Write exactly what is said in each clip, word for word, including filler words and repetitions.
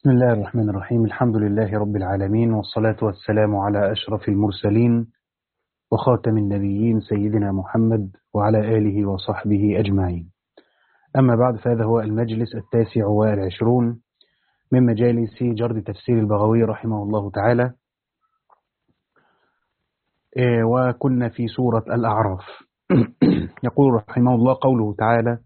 بسم الله الرحمن الرحيم. الحمد لله رب العالمين، والصلاة والسلام على أشرف المرسلين وخاتم النبيين سيدنا محمد وعلى آله وصحبه أجمعين. أما بعد، فهذا هو المجلس التاسع والعشرون من مجالس جرد تفسير البغوي رحمه الله تعالى، وكنا في سورة الأعراف. يقول رحمه الله قوله تعالى: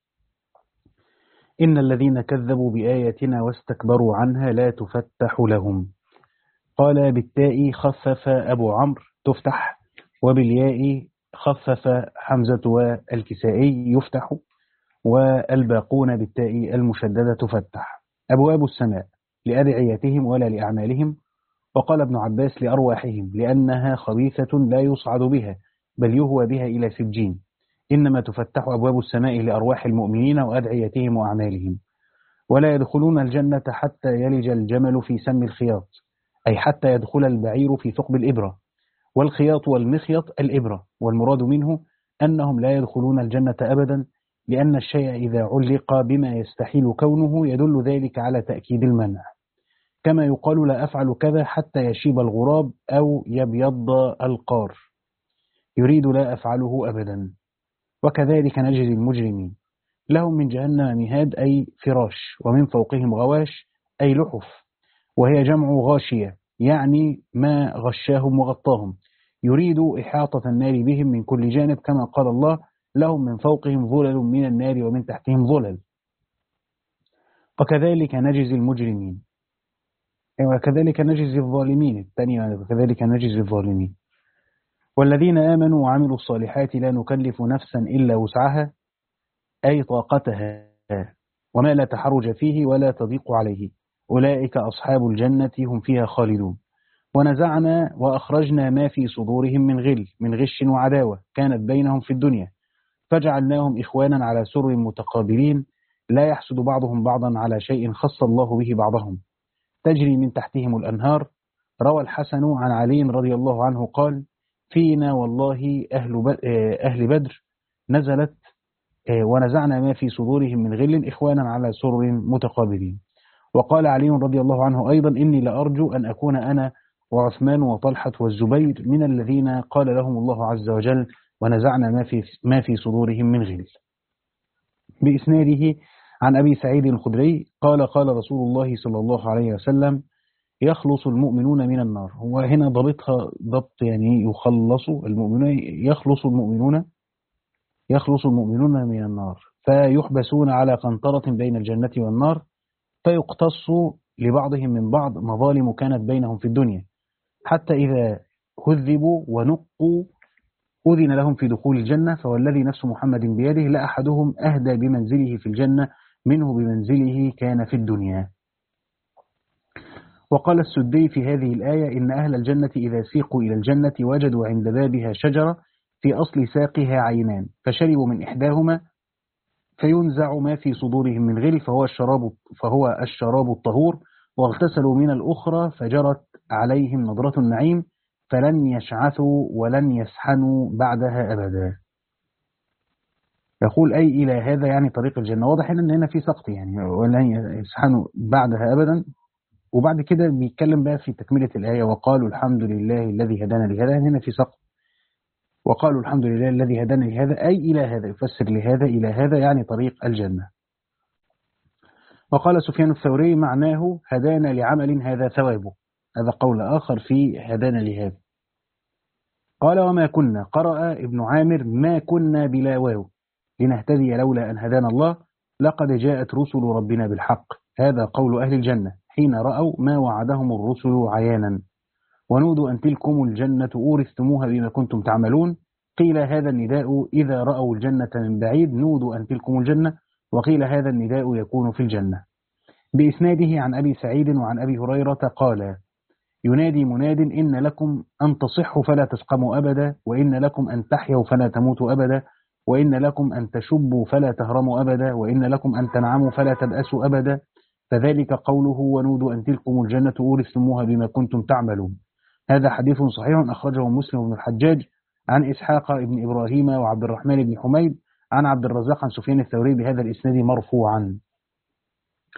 إن الذين كذبوا بآياتنا واستكبروا عنها لا تفتح لهم. قال بالتاء خفف أبو عمرو تفتح، وبالياء خفف حمزة والكسائي يفتح، والباقون بالتاء المشددة تفتح. أبواب السماء لأدعيتهم ولا لأعمالهم. وقال ابن عباس لأرواحهم، لأنها خبيثة لا يصعد بها بل يهوى بها إلى سجين. إنما تفتح أبواب السماء لأرواح المؤمنين وأدعيتهم وأعمالهم. ولا يدخلون الجنة حتى يلج الجمل في سم الخياط، أي حتى يدخل البعير في ثقب الإبرة. والخياط والمخيط الإبرة، والمراد منه أنهم لا يدخلون الجنة أبدا، لأن الشيء إذا علق بما يستحيل كونه يدل ذلك على تأكيد المنع، كما يقال لا أفعل كذا حتى يشيب الغراب أو يبيض القار، يريد لا أفعله أبدا. وكذلك نجزي المجرمين، لهم من جهنم مهاد أي فراش، ومن فوقهم غواش أي لحف، وهي جمع غاشية، يعني ما غشاهم وغطاهم، يريد إحاطة النار بهم من كل جانب، كما قال الله: لهم من فوقهم ظلل من النار ومن تحتهم ظلل. وكذلك نجزي المجرمين، وكذلك نجزي الظالمين الثانية، وكذلك نجزي الظالمين. والذين آمنوا وعملوا الصالحات لا نكلف نفسا إلا وسعها، أي طاقتها، وما لا تحرج فيه ولا تضيق عليه، أولئك أصحاب الجنة هم فيها خالدون. ونزعنا وأخرجنا ما في صدورهم من غل من غش وعداوة كانت بينهم في الدنيا، فجعلناهم إخوانا على سر متقابلين، لا يحسد بعضهم بعضا على شيء خص الله به بعضهم، تجري من تحتهم الأنهار. روى الحسن عن علي رضي الله عنه قال: فينا والله أهل أهل بدر نزلت ونزعنا ما في صدورهم من غل إخوانا على سر متقابلين. وقال علي رضي الله عنه أيضا: إني لأرجو أن أكون أنا وعثمان وطلحة والزبير من الذين قال لهم الله عز وجل: ونزعنا ما في ما في صدورهم من غل. بإسناده عن أبي سعيد الخدري قال: قال رسول الله صلى الله عليه وسلم: يخلص المؤمنون من النار. هو هنا ضبطها ضبط يعني يخلص المؤمنون، يخلص المؤمنون يخلص المؤمنون من النار، فيحبسون على قنطرة بين الجنة والنار، فيقتص لبعضهم من بعض مظالم كانت بينهم في الدنيا، حتى إذا هذبوا ونقوا أذن لهم في دخول الجنة. فوالذي نفس محمد بيده لأحدهم أهدى بمنزله في الجنة منه بمنزله كان في الدنيا. وقال السدي في هذه الآية: إن أهل الجنة إذا سيقوا إلى الجنة وجدوا عند بابها شجرة في أصل ساقها عينان، فشربوا من إحداهما فينزع ما في صدورهم من غل، فهو الشراب فهو الشراب الطهور، واغتسلوا من الأخرى فجرت عليهم نضرة النعيم، فلن يشعثوا ولن يسحنوا بعدها أبدا. يقول أي إلى هذا يعني طريق الجنة. واضح أن هنا في سقط يعني، ولن يسحنوا بعدها أبدا. وبعد كده بيتكلم بقى في تكملة الآية: وقالوا الحمد لله الذي هدانا لهذا. هنا في سقط، وقالوا الحمد لله الذي هدانا لهذا أي إلى هذا، يفسر لهذا إلى هذا يعني طريق الجنة. وقال سفيان الثوري: معناه هدانا لعمل هذا ثوابه. هذا قول آخر في هدانا لهذا. قال: وما كنا، قرأ ابن عامر: ما كنا بلا واو لنهتدي لولا أن هدانا الله، لقد جاءت رسل ربنا بالحق. هذا قول أهل الجنة حين رأوا ما وعدهم الرسل عيانا. ونودوا أن تلكم الجنة أورثتموها بما كنتم تعملون. قيل هذا النداء إذا رأوا الجنة من بعيد نودوا أن تلكم الجنة، وقيل هذا النداء يكون في الجنة. بإسناده عن أبي سعيد وعن أبي هريرة قال: ينادي مناد: إن لكم أن تصحوا فلا تسقموا أبدا، وإن لكم أن تحيوا فلا تموتوا أبدا، وإن لكم أن تشبوا فلا تهرموا أبدا، وإن لكم أن تنعموا فلا تبأسوا أبدا. فذلك قوله: ونودوا أن تلكم الجنة أورثتموها بما كنتم تعملون. هذا حديث صحيح أخرجه مسلم بن الحجاج عن إسحاق بن إبراهيم وعبد الرحمن بن حميد عن عبد الرزاق عن سفيان الثوري بهذا الإسناد مرفوعا.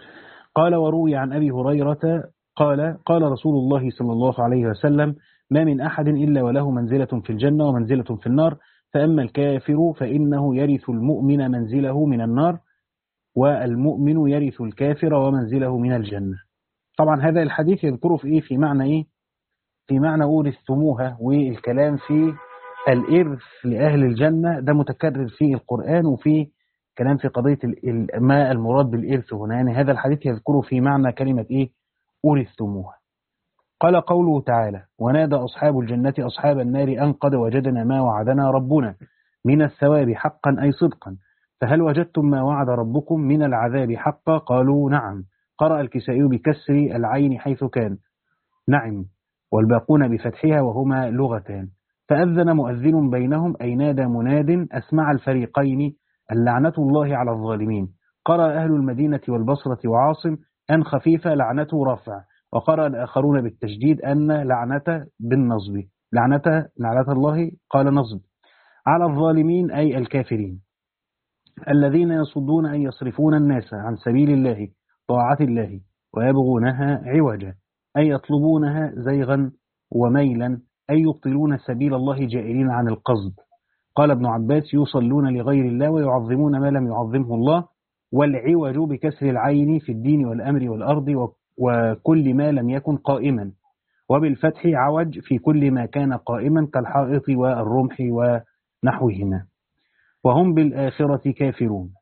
قال وروي عن أبي هريرة قال قال رسول الله صلى الله عليه وسلم ما من أحد إلا وله منزلة في الجنة ومنزلة في النار، فأما الكافر فإنه يرث المؤمن منزله من النار، والمؤمن يرث الكافر ومنزله من الجنة. طبعا هذا الحديث يذكره في إيه؟ في معنى إيه؟ في معنى أورثتموها، والكلام في الإرث لأهل الجنة ده متكرر في القرآن، وفي كلام في قضية ما المراد بالإرث هنا. يعني هذا الحديث يذكره في معنى كلمة إيه؟ أورثتموها. قال قوله تعالى ونادى أصحاب الجنة أصحاب النار أن قد وجدنا ما وعدنا ربنا من الثواب حقا أي صدقا، فهل وجدتم ما وعد ربكم من العذاب حقا؟ قالوا نعم. قرأ الكسائي بكسر العين حيث كان نعم، والباقون بفتحها وهما لغتان. فأذن مؤذن بينهم أي نادى مناد أسمع الفريقين اللعنة الله على الظالمين. قرأ أهل المدينة والبصرة وعاصم أن خفيفة لعنته رفع، وقرأ الآخرون بالتشديد أن لعنة بالنصب، لعنة لعنة الله قال نصب على الظالمين أي الكافرين الذين يصدون أن يصرفون الناس عن سبيل الله طاعة الله ويبغونها عوجا أي يطلبونها زيغا وميلا أي يبطلون سبيل الله جائرين عن القصد. قال ابن عباس يصلون لغير الله ويعظمون ما لم يعظمه الله، والعوج بكسر العين في الدين والأمر والأرض وكل ما لم يكن قائما، وبالفتح عوج في كل ما كان قائما كالحائط والرمح ونحوهما. وهم بالآخرة كافرون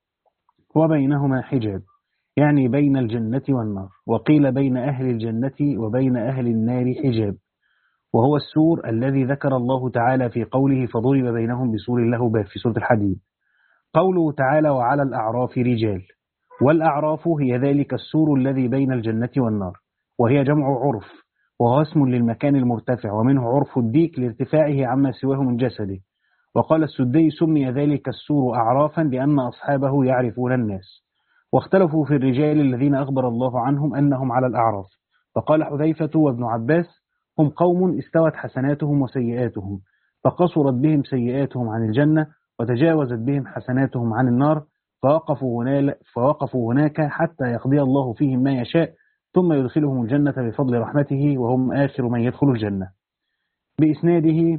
وبينهما حجاب، يعني بين الجنة والنار، وقيل بين أهل الجنة وبين أهل النار حجاب، وهو السور الذي ذكر الله تعالى في قوله فضرب بينهم بسور له باب في سورة الحديد. قوله تعالى وعلى الأعراف رجال، والأعراف هي ذلك السور الذي بين الجنة والنار، وهي جمع عرف، وهو اسم للمكان المرتفع، ومنه عرف الديك لارتفاعه عما سواه من جسده. وقال السدي سمي ذلك السور أعرافا لأن أصحابه يعرفون الناس. واختلفوا في الرجال الذين أخبر الله عنهم أنهم على الأعراف، فقال حذيفة وابن عباس هم قوم استوت حسناتهم وسيئاتهم، فقصرت بهم سيئاتهم عن الجنة وتجاوزت بهم حسناتهم عن النار، فوقفوا, هنا فوقفوا هناك حتى يقضي الله فيهم ما يشاء ثم يدخلهم الجنة بفضل رحمته وهم آخر من يدخل الجنة. بإسناده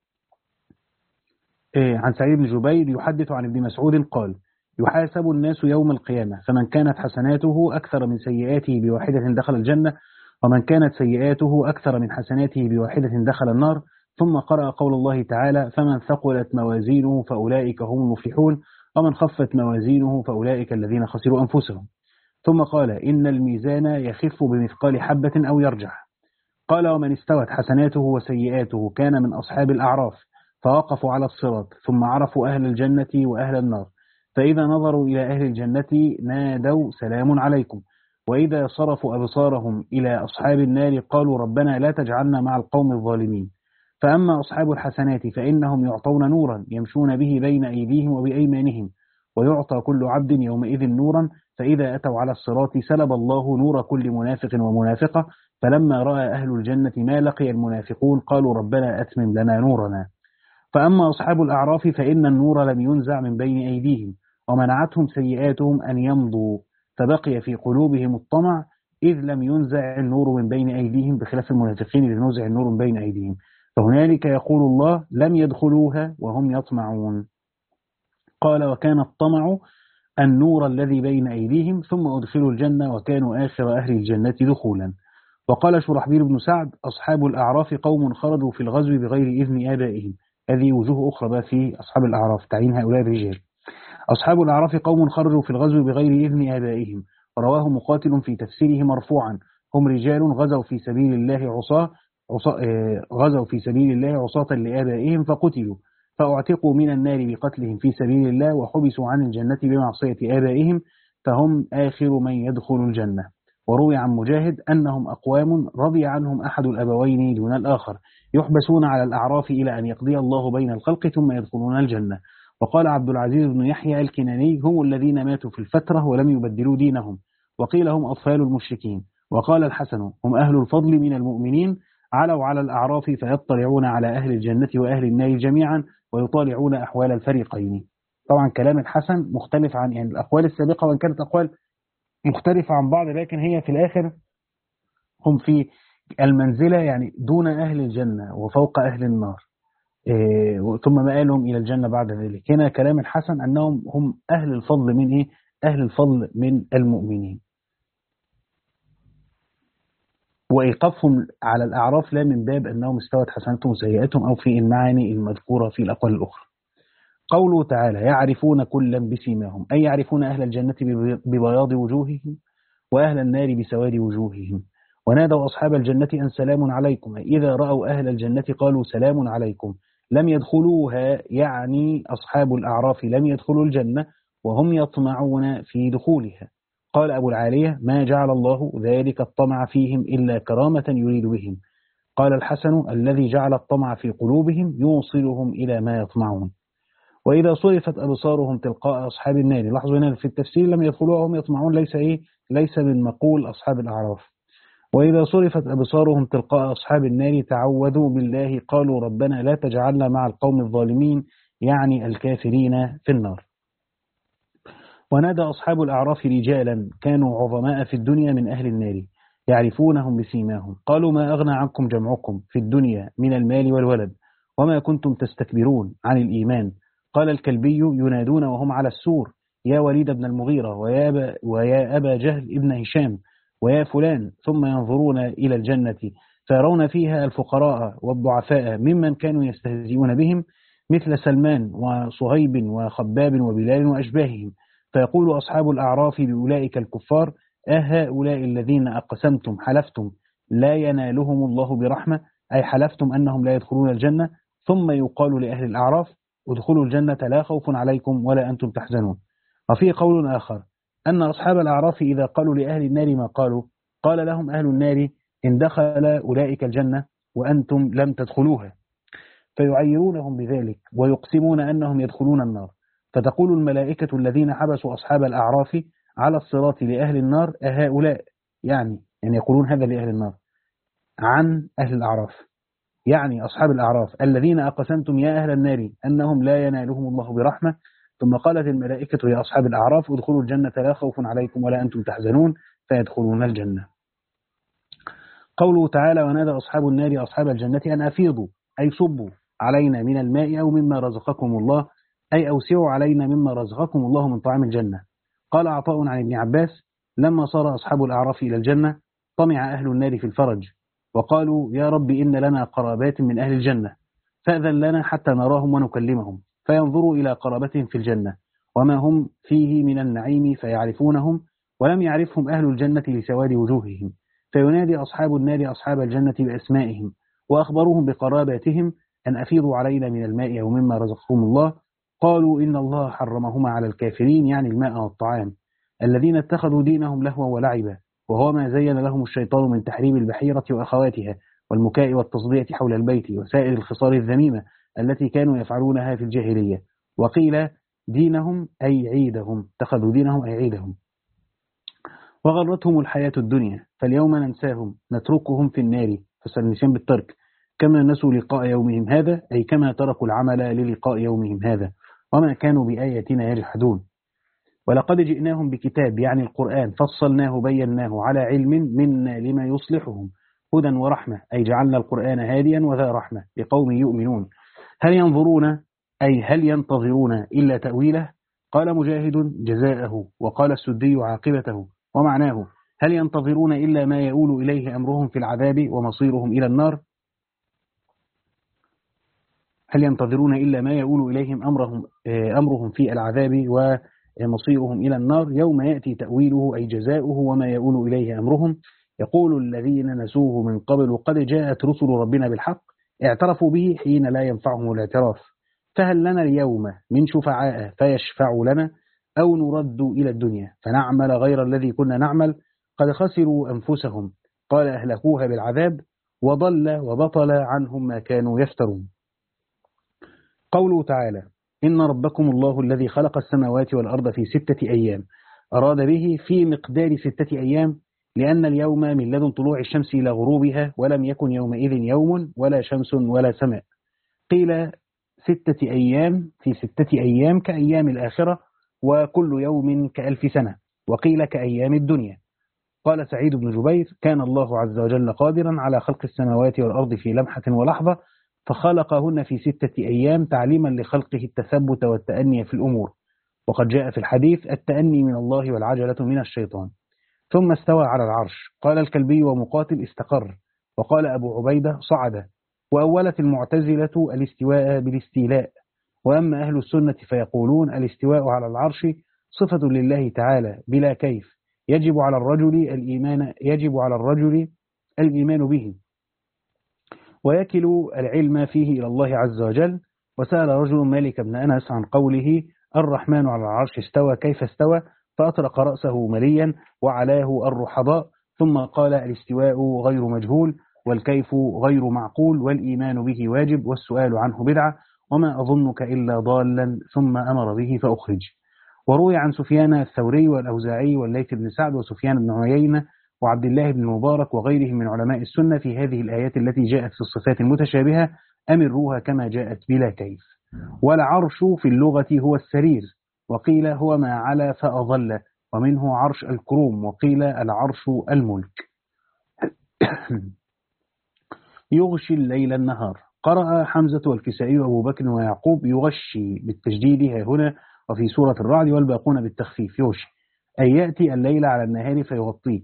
عن سعيد بن جبير يحدث عن ابن مسعود قال يحاسب الناس يوم القيامة، فمن كانت حسناته أكثر من سيئاته بواحدة دخل الجنة، ومن كانت سيئاته أكثر من حسناته بواحدة دخل النار. ثم قرأ قول الله تعالى فمن ثقلت موازينه فأولئك هم المفلحون، ومن خفت موازينه فأولئك الذين خسروا أنفسهم. ثم قال إن الميزان يخف بمثقال حبة أو يرجح. قال ومن استوت حسناته وسيئاته كان من أصحاب الأعراف، فوقفوا على الصراط ثم عرفوا أهل الجنة وأهل النار، فإذا نظروا إلى أهل الجنة نادوا سلام عليكم، وإذا صرفوا أبصارهم إلى أصحاب النار قالوا ربنا لا تجعلنا مع القوم الظالمين. فأما أصحاب الحسنات فإنهم يعطون نورا يمشون به بين أيديهم وبأيمانهم، ويعطى كل عبد يومئذ نورا، فإذا أتوا على الصراط سلب الله نور كل منافق ومنافقة، فلما رأى أهل الجنة ما لقي المنافقون قالوا ربنا أتمم لنا نورنا. فأما أصحاب الأعراف فإن النور لم ينزع من بين أيديهم، ومنعتهم سيئاتهم أن يمضوا، فبقي في قلوبهم الطمع إذ لم ينزع النور من بين أيديهم، بخلاف المنافقين اللي نزع النور من بين أيديهم، فهنالك يقول الله لم يدخلوها وهم يطمعون. قال وكان الطمع النور الذي بين أيديهم ثم أدخلوا الجنة وكانوا آخر أهل الجنة دخولا. وقال شرحبيل بن سعد أصحاب الأعراف قوم خرجوا في الغزو بغير إذن آبائهم. هذه وجوه أخرى بقى في أصحاب الأعراف تعيين هؤلاء الرجال. أصحاب الأعراف قوم خرجوا في الغزو بغير إذن آبائهم، رواه مقاتل في تفسيره مرفوعا هم رجال غزوا في سبيل الله عصاة غزوا في سبيل الله عصاة لآبائهم فقتلوا، فأعتقوا من النار بقتلهم في سبيل الله، وحبسوا عن الجنة بمعصية آبائهم، فهم آخر من يدخل الجنة. وروي عن مجاهد أنهم أقوام رضي عنهم أحد الأبوين دون الآخر، يحبسون على الأعراف إلى أن يقضي الله بين الخلق ثم يدخلون الجنة. وقال عبد العزيز بن يحيى الكناني هم الذين ماتوا في الفترة ولم يبدلوا دينهم، وقيل هم أطفال المشركين. وقال الحسن هم أهل الفضل من المؤمنين، علوا على الأعراف فيطلعون على أهل الجنة وأهل النار جميعا ويطالعون أحوال الفريقين. طبعا كلام الحسن مختلف عن يعني الأقوال السابقة، وإن كانت أقوال مختلفة عن بعض، لكن هي في الآخر هم في المنزلة يعني دون أهل الجنة وفوق أهل النار. إيه، ثم مآلهم إلى الجنة بعد ذلك. هنا كلام الحسن أنهم هم أهل الفضل من إيه؟ أهل الفضل من المؤمنين. وإيقافهم على الأعراف لا من باب أنهم استوت حسناتهم وسيئاتهم أو في المعاني المذكورة في الأقوال الأخرى. قوله تعالى يعرفون كلا بسيماهم، أي يعرفون أهل الجنة ببياض وجوههم وأهل النار بسواد وجوههم. ونادوا أصحاب الجنة أن سلام عليكم، إذا رأوا أهل الجنة قالوا سلام عليكم لم يدخلوها، يعني أصحاب الأعراف لم يدخلوا الجنة وهم يطمعون في دخولها. قال أبو العالية ما جعل الله ذلك الطمع فيهم إلا كرامة يريد بهم. قال الحسن الذي جعل الطمع في قلوبهم يوصلهم إلى ما يطمعون. وإذا صرفت أبصارهم تلقاء أصحاب النار، لاحظوا هنا في التفسير لم يدخلوها وهم يطمعون، ليس إيه ليس من مقول أصحاب الأعراف. وإذا صرفت أبصارهم تلقاء أصحاب النار تعوذوا بالله قالوا ربنا لا تجعلنا مع القوم الظالمين، يعني الكافرين في النار. ونادى أصحاب الأعراف رجالا كانوا عظماء في الدنيا من أهل النار يعرفونهم بسيماهم قالوا ما أغنى عنكم جمعكم في الدنيا من المال والولد وما كنتم تستكبرون عن الإيمان. قال الكلبي ينادون وهم على السور يا وليد بن المغيرة ويا أبا, ويا أبا جهل ابن هشام ويا فلان، ثم ينظرون إلى الجنة فيرون فيها الفقراء والضعفاء ممن كانوا يستهزئون بهم مثل سلمان وصهيب وخباب وبلال وأشباههم. فيقول أصحاب الأعراف بأولئك الكفار أهؤلاء الذين أقسمتم حلفتم لا ينالهم الله برحمة، أي حلفتم أنهم لا يدخلون الجنة. ثم يقال لأهل الأعراف ادخلوا الجنة لا خوف عليكم ولا أنتم تحزنون. وفي قول آخر أن أصحاب الأعراف إذا قالوا لأهل النار ما قالوا قال لهم أهل النار إن دخل أولئك الجنة وأنتم لم تدخلوها، فيعيرونهم بذلك ويقسمون أنهم يدخلون النار. فتقول الملائكة الذين حبسوا أصحاب الأعراف على الصراط لأهل النار أهؤلاء، يعني يعني يقولون هذا لأهل النار عن أهل الأعراف، يعني أصحاب الأعراف الذين أقسمتم يا أهل النار أنهم لا ينالهم الله برحمة. ثم قالت الملائكة يا أصحاب الأعراف ادخلوا الجنة لا خوف عليكم ولا أنتم تحزنون، فيدخلون الجنة. قوله تعالى ونادى أصحاب النار أصحاب الجنة أن أفيضوا، أي صبوا علينا من الماء أو مما رزقكم الله، أي أوسعوا علينا مما رزقكم الله من طعام الجنة. قال عطاء عن ابن عباس لما صار أصحاب الأعراف إلى الجنة طمع أهل النار في الفرج وقالوا يا رب إن لنا قرابات من أهل الجنة فأذن لنا حتى نراهم ونكلمهم، فينظروا إلى قرابتهم في الجنة وما هم فيه من النعيم فيعرفونهم ولم يعرفهم أهل الجنة لسواد وجوههم. فينادي أصحاب النار أصحاب الجنة بأسمائهم وأخبروهم بقراباتهم أن أفيضوا علينا من الماء أو مما رزقهم الله. قالوا إن الله حرمهما على الكافرين، يعني الماء والطعام، الذين اتخذوا دينهم لهوا ولعبا، وهو ما زين لهم الشيطان من تحريم البحيرة وأخواتها والمكاء والتصدية حول البيت وسائر الخصال الذميمة التي كانوا يفعلونها في الجاهلية. وقيل دينهم أي عيدهم، اتخذوا دينهم أي عيدهم. وغرتهم الحياة الدنيا فاليوم ننساهم نتركهم في النار، فسنسيان بالترك، كما نسوا لقاء يومهم هذا، أي كما تركوا العمل للقاء يومهم هذا وما كانوا بآياتنا يجحدون. ولقد جئناهم بكتاب، يعني القرآن، فصلناه بيناه على علم منا لما يصلحهم هدى ورحمة، أي جعلنا القرآن هاديا وذا رحمة لقوم يؤمنون. هل ينظرون أي هل ينتظرون إلا تأويله؟ قال مجاهد جزاءه، وقال السدي عاقبته، ومعناه هل ينتظرون إلا ما يؤول إليه أمرهم في العذاب ومصيرهم إلى النار؟ هل ينتظرون إلا ما يؤول إليهم أمرهم, أمرهم في العذاب ومصيرهم إلى النار يوم يأتي تأويله أي جزاؤه وما يؤول إليه أمرهم. يقول الذين نسوه من قبل قد جاءت رسل ربنا بالحق اعترفوا به حين لا ينفعهم الاعتراف، فهل لنا اليوم من شفعاء فيشفعوا لنا أو نرد إلى الدنيا فنعمل غير الذي كنا نعمل قد خسروا أنفسهم قال أهلكوها بالعذاب وضل وبطل عنهم ما كانوا يفترون. قوله تعالى إن ربكم الله الذي خلق السماوات والأرض في ستة أيام، أراد به في مقدار ستة أيام لأن اليوم من لدن طلوع الشمس إلى غروبها ولم يكن يومئذ يوم ولا شمس ولا سماء. قيل ستة أيام في ستة أيام كأيام الآخرة وكل يوم كألف سنة، وقيل كأيام الدنيا. قال سعيد بن جبير كان الله عز وجل قادرا على خلق السماوات والأرض في لمحة ولحظة فخلقهن في ستة أيام تعليما لخلقه التثبت والتأني في الأمور، وقد جاء في الحديث التأني من الله والعجلة من الشيطان. ثم استوى على العرش. قال الكلبي ومقاتل استقر، وقال أبو عبيدة صعد. وأولت المعتزلة الاستواء بالاستيلاء، وأما أهل السنة فيقولون الاستواء على العرش صفة لله تعالى بلا كيف، يجب على الرجل الإيمان يجب على الرجل الإيمان به، ويكل العلم فيه إلى الله عز وجل. وسأل رجل مالك بن أنس عن قوله الرحمن على العرش استوى كيف استوى، فأطرق رأسه مليا وعلاه الرحضاء، ثم قال الاستواء غير مجهول، والكيف غير معقول، والإيمان به واجب، والسؤال عنه بدعة، وما أظنك إلا ضالا، ثم أمر به فأخرج. وروي عن سفيان الثوري والأوزاعي والليث بن سعد وسفيان بن عيينة وعبد الله بن المبارك وغيرهم من علماء السنة في هذه الآيات التي جاءت في الصفات المتشابهة أمروها كما جاءت بلا كيف. والعرش في اللغة هو السرير، وقيل هو ما علا فأظل، ومنه عرش الكروم، وقيل العرش الملك. يغشي الليل النهار. قرأ حمزة والكسائي وأبو بكر ويعقوب يغشي بالتجديد ها هنا، وفي سورة الرعد والباقون بالتخفيف يغشي أي يأتي الليل على النهار فيغطيه،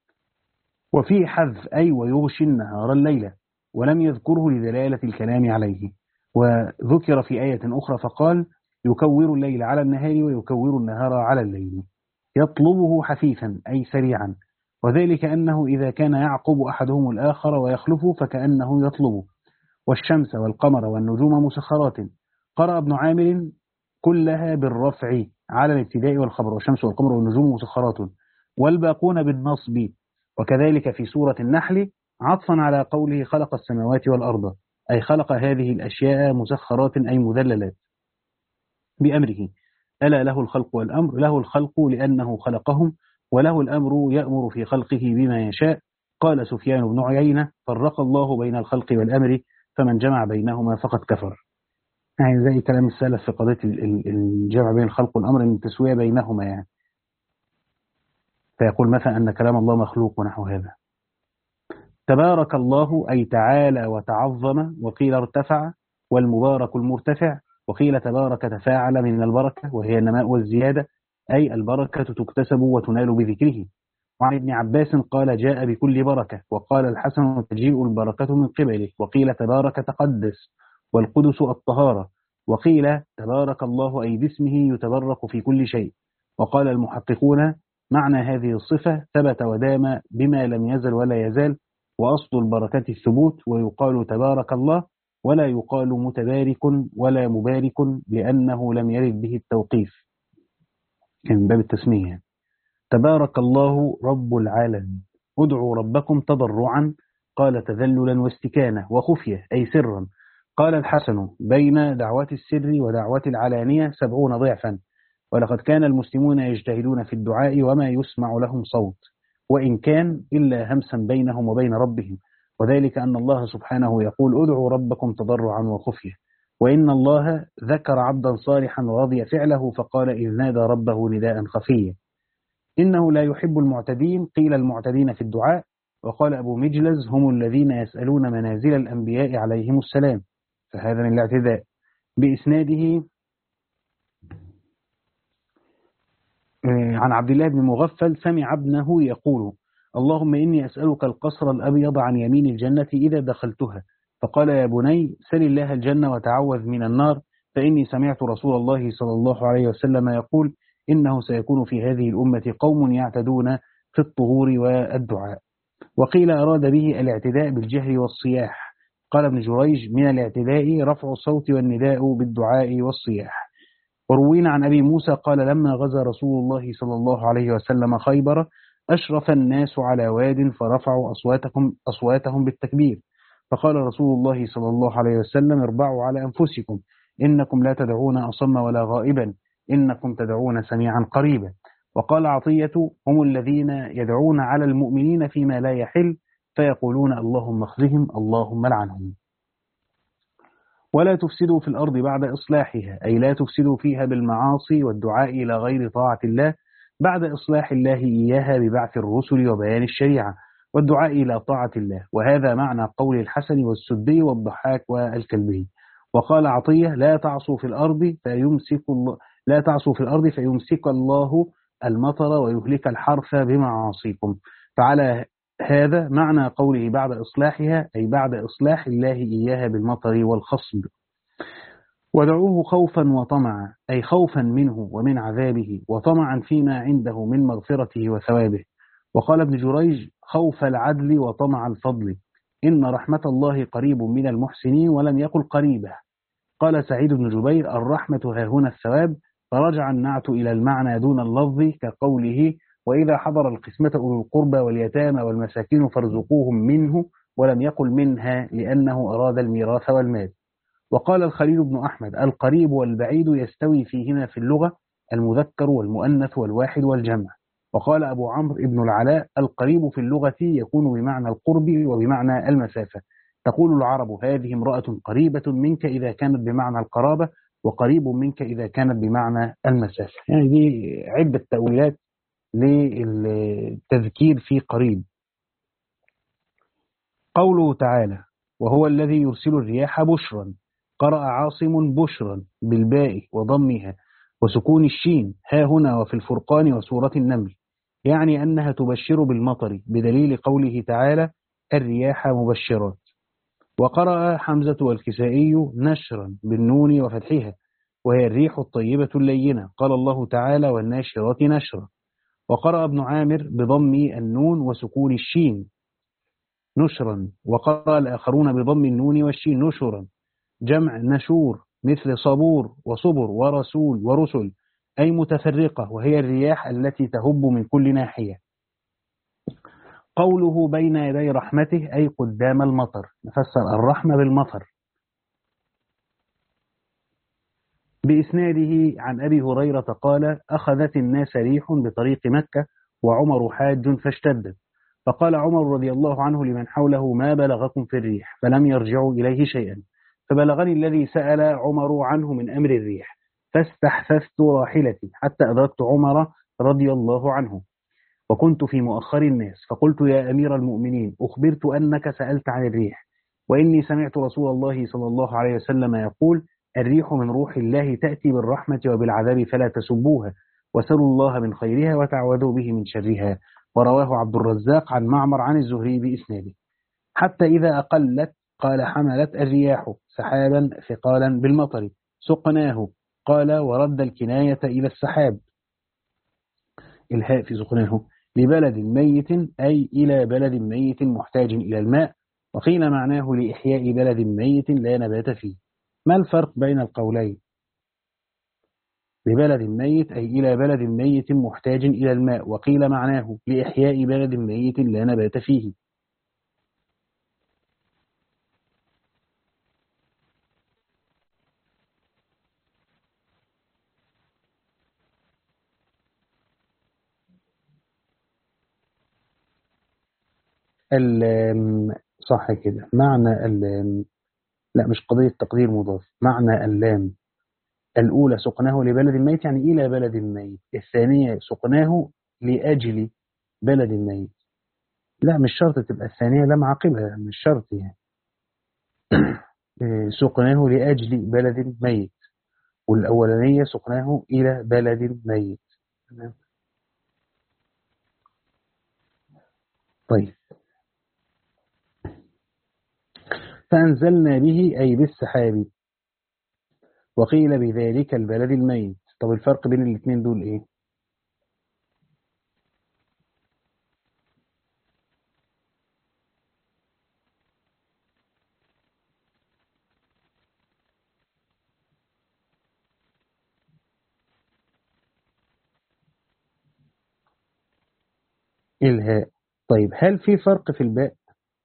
وفي حذف أي ويغشي النهار الليل، ولم يذكره لدلالة الكلام عليه. وذكر في آية أخرى فقال يكور الليل على النهار ويكور النهار على الليل، يطلبه حثيثا أي سريعا، وذلك أنه إذا كان يعقب أحدهم الآخر ويخلفه فكأنه يطلبه. والشمس والقمر والنجوم مسخرات. قرأ ابن عامر كلها بالرفع على الابتداء والخبر، والشمس والقمر والنجوم مسخرات، والباقون بالنصب. وكذلك في سورة النحل عطفا على قوله خلق السماوات والأرض، أي خلق هذه الأشياء مسخرات أي مذللات بأمره. ألا له الخلق والأمر، له الخلق لأنه خلقهم، وله الأمر يأمر في خلقه بما يشاء. قال سفيان بن عيينة فرق الله بين الخلق والأمر، فمن جمع بينهما فقد كفر. يعني زي كلام السلف في قضية الجمع بين الخلق والأمر أن التسوية بينهما، يعني فيقول مثلا أن كلام الله مخلوق ونحو هذا. تبارك الله أي تعالى وتعظم، وقيل ارتفع، والمبارك المرتفع، وقيل تبارك تفاعل من البركة وهي النماء والزيادة، أي البركة تكتسب وتنال بذكره. وعن ابن عباس قال جاء بكل بركة، وقال الحسن تجيء البركة من قبله، وقيل تبارك تقدس، والقدس الطهارة، وقيل تبارك الله أي باسمه يتبرك في كل شيء. وقال المحققون معنى هذه الصفة ثبت ودام بما لم يزل ولا يزال، وأصل البركة الثبوت، ويقال تبارك الله ولا يقال متبارك ولا مبارك لأنه لم يرد به التوقيف من باب التسمية. تبارك الله رب العالمين. ادعوا ربكم تضرعا، قال تذللا واستكانة وخفية أي سرا. قال الحسن بين دعوات السر ودعوات العلانية سبعون ضعفا، ولقد كان المسلمون يجتهدون في الدعاء وما يسمع لهم صوت، وإن كان إلا همسا بينهم وبين ربهم، وذلك أن الله سبحانه يقول ادعوا ربكم تضرعا وخفية. وإن الله ذكر عبدا صالحا رضي فعله فقال إذ نادى ربه نداء خفيا. إنه لا يحب المعتدين، قيل المعتدين في الدعاء. وقال أبو مجلز هم الذين يسألون منازل الأنبياء عليهم السلام، فهذا من الاعتداء. بإسناده عن عبد الله بن مغفل سمع ابنه يقول اللهم إني أسألك القصر الأبيض عن يمين الجنة إذا دخلتها، فقال يا بني سل الله الجنة وتعوذ من النار، فإني سمعت رسول الله صلى الله عليه وسلم يقول إنه سيكون في هذه الأمة قوم يعتدون في الطهور والدعاء. وقيل أراد به الاعتداء بالجهر والصياح. قال ابن جريج من الاعتداء رفع الصوت والنداء بالدعاء والصياح. وروينا عن أبي موسى قال لما غزا رسول الله صلى الله عليه وسلم خيبر أشرف الناس على واد فرفعوا أصواتهم, أصواتهم بالتكبير، فقال رسول الله صلى الله عليه وسلم اربعوا على أنفسكم إنكم لا تدعون أصم ولا غائبا إنكم تدعون سميعا قريبا. وقال عطية هم الذين يدعون على المؤمنين فيما لا يحل فيقولون اللهم اخزهم اللهم لعنهم. ولا تفسدوا في الأرض بعد إصلاحها، أي لا تفسدوا فيها بالمعاصي والدعاء إلى غير طاعة الله، بعد إصلاح الله إياها ببعث الرسل وبيان الشريعة والدعاء إلى طاعة الله. وهذا معنى قول الحسن والسدي والضحاك والكلبي. وقال عطية: لا تعصوا في الأرض فيمسك الله لا تعصوا في الأرض فيمسك الله المطر ويهلك الحرث بمعاصيكم. فعلى هذا معنى قوله بعد إصلاحها، أي بعد إصلاح الله إياها بالمطر والخصب. ودعوه خوفا وطمعا، أي خوفا منه ومن عذابه، وطمعا فيما عنده من مغفرته وثوابه. وقال ابن جريج: خوف العدل وطمع الفضل، إن رحمة الله قريب من المحسنين، ولم يقل قريبة. قال سعيد بن جبير: الرحمة هاهنا الثواب، فرجع النعت إلى المعنى دون اللفظ، كقوله: وإذا حضر القسمة أولو القربى واليتامى والمساكين فارزقوهم منه، ولم يقل منها لأنه أراد الميراث والمال. وقال الخليل بن أحمد: القريب والبعيد يستوي فيهما في اللغة المذكر والمؤنث والواحد والجمع. وقال أبو عمرو بن العلاء: القريب في اللغة يكون بمعنى القرب وبمعنى المسافة. تقول العرب: هذه امرأة قريبة منك إذا كانت بمعنى القرابة، وقريب منك إذا كانت بمعنى المسافة. يعني دي عدة تأويلات للتذكير في قريب. قوله تعالى: وهو الذي يرسل الرياح بشرا، قرأ عاصم بشرا بالباء وضمها وسكون الشين ها هنا وفي الفرقان وسورة النمل، يعني أنها تبشر بالمطر، بدليل قوله تعالى: الرياح مبشرات. وقرأ حمزة والكسائي نشرا بالنون وفتحها، وهي الريح الطيبة اللينة، قال الله تعالى: والناشرات نشرا. وقرأ ابن عامر بضم النون وسكون الشين نشرا، وقرأ الآخرون بضم النون والشين نشرا، جمع نشور، مثل صبور وصبر ورسول ورسل، أي متفرقة، وهي الرياح التي تهب من كل ناحية. قوله بين يدي رحمته، أي قدام المطر، نفسر الرحمة بالمطر. بإسناده عن أبي هريرة قال: أخذت الناس ريح بطريق مكة وعمر حاج فاشتدت، فقال عمر رضي الله عنه لمن حوله: ما بلغكم في الريح؟ فلم يرجعوا إليه شيئا. فبلغني الذي سأل عمر عنه من أمر الريح، فاستحففت راحلتي حتى أدركت عمر رضي الله عنه، وكنت في مؤخر الناس، فقلت: يا أمير المؤمنين، أخبرت أنك سألت عن الريح، وإني سمعت رسول الله صلى الله عليه وسلم يقول: الريح من روح الله تأتي بالرحمة وبالعذاب فلا تسبوها، وسلوا الله من خيرها وتعوذوا به من شرها. ورواه عبد الرزاق عن معمر عن الزهري بإسناده. حتى إذا أقلت قال: حملت الرياح سحابا ثقالا بالمطر سقناه، قال: ورد الكناية إلى السحاب، الهاء في سقناه، لبلد ميت، أي إلى بلد ميت محتاج إلى الماء. وقيل معناه لإحياء بلد ميت لا نبات فيه. ما الفرق بين القولين؟ ببلد ميت أي إلى بلد ميت محتاج إلى الماء، وقيل معناه لإحياء بلد ميت لا نبات فيه. اللام صح كده، معنى اللام، لا مش قضية تقدير مضاف، معنى اللام: الأولى سقناه لبلد ميت يعني إلى بلد ميت، الثانية سقناه لأجل بلد ميت. لا مش شرط تبقى الثانية لام عاقبها، مش شرط يعني. سقناه لأجل بلد ميت، والأولانية سقناه إلى بلد ميت. طيب، فأنزلنا به أي بالسحاب، وقيل بذلك البلد الميت. طب الفرق بين الاثنين دول إيه؟ الهاء. طيب هل في فرق في الباء؟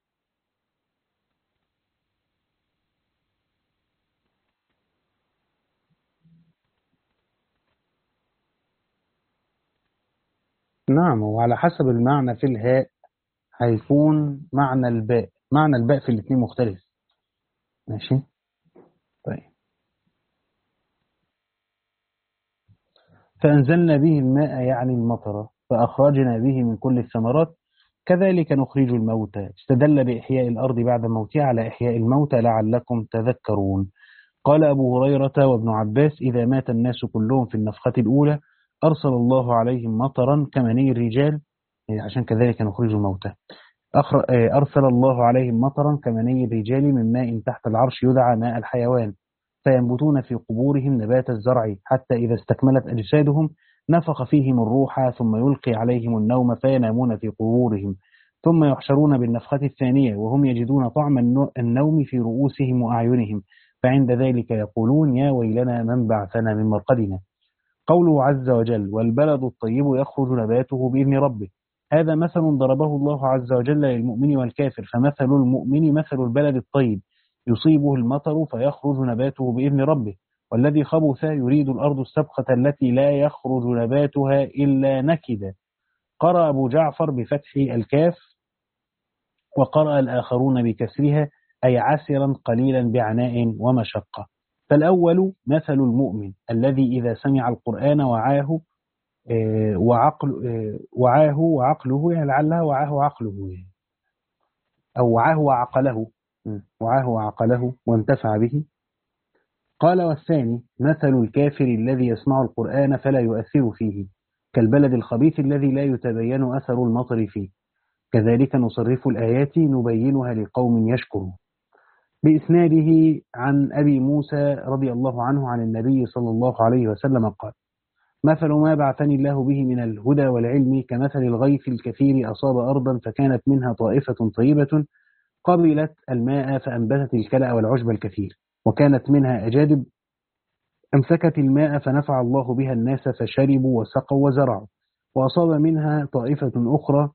نعم، وعلى حسب المعنى في الهاء هيكون معنى الباء، معنى الباء في الاثنين مختلف. ماشي. طيب، فأنزلنا به الماء يعني المطر فأخرجنا به من كل الثمرات كذلك نخرج الموتى. استدل بإحياء الأرض بعد موتها على إحياء الموتى لعلكم تذكرون. قال أبو هريرة وابن عباس إذا مات الناس كلهم في النفخة الأولى أرسل الله عليهم مطرا كمني الرجال، عشان كذلك نخرج الموتى. أرسل الله عليهم مطرا كمني الرجال من ماء تحت العرش يدعى ماء الحيوان، فينبتون في قبورهم نبات الزرع حتى إذا استكملت أجسادهم نفخ فيهم الروح ثم يلقي عليهم النوم فينامون في قبورهم، ثم يحشرون بالنفخة الثانية وهم يجدون طعم النوم في رؤوسهم وأعينهم، فعند ذلك يقولون يا ويلنا من بعثنا من مرقدنا. قوله عز وجل والبلد الطيب يخرج نباته بإذن ربه، هذا مثل ضربه الله عز وجل للمؤمن والكافر، فمثل المؤمن مثل البلد الطيب يصيبه المطر فيخرج نباته بإذن ربه، والذي خبث يريد الأرض السبخة التي لا يخرج نباتها إلا نكدا. قرأ أبو جعفر بفتح الكاف وقرأ الآخرون بكسرها أي عسرا قليلا بعناء ومشقة. فالأول مثل المؤمن الذي إذا سمع القرآن وعاه وعقل وعاه وعقله، يعني لعلها وعاه عقله يعني، أو وعاه وعقله وعاه وعقله وانتفع به. قال والثاني مثل الكافر الذي يسمع القرآن فلا يؤثر فيه كالبلد الخبيث الذي لا يتبين أثر المطر فيه، كذلك نصرف الآيات نبينها لقوم يشكرون. بإسناده عن أبي موسى رضي الله عنه عن النبي صلى الله عليه وسلم قال مثل ما بعثني الله به من الهدى والعلم كمثل الغيث الكثير أصاب أرضا فكانت منها طائفة طيبة قبلت الماء فأنبتت الكلأ والعشب الكثير، وكانت منها أجادب أمسكت الماء فنفع الله بها الناس فشربوا وسقوا وزرعوا، وأصاب منها طائفة أخرى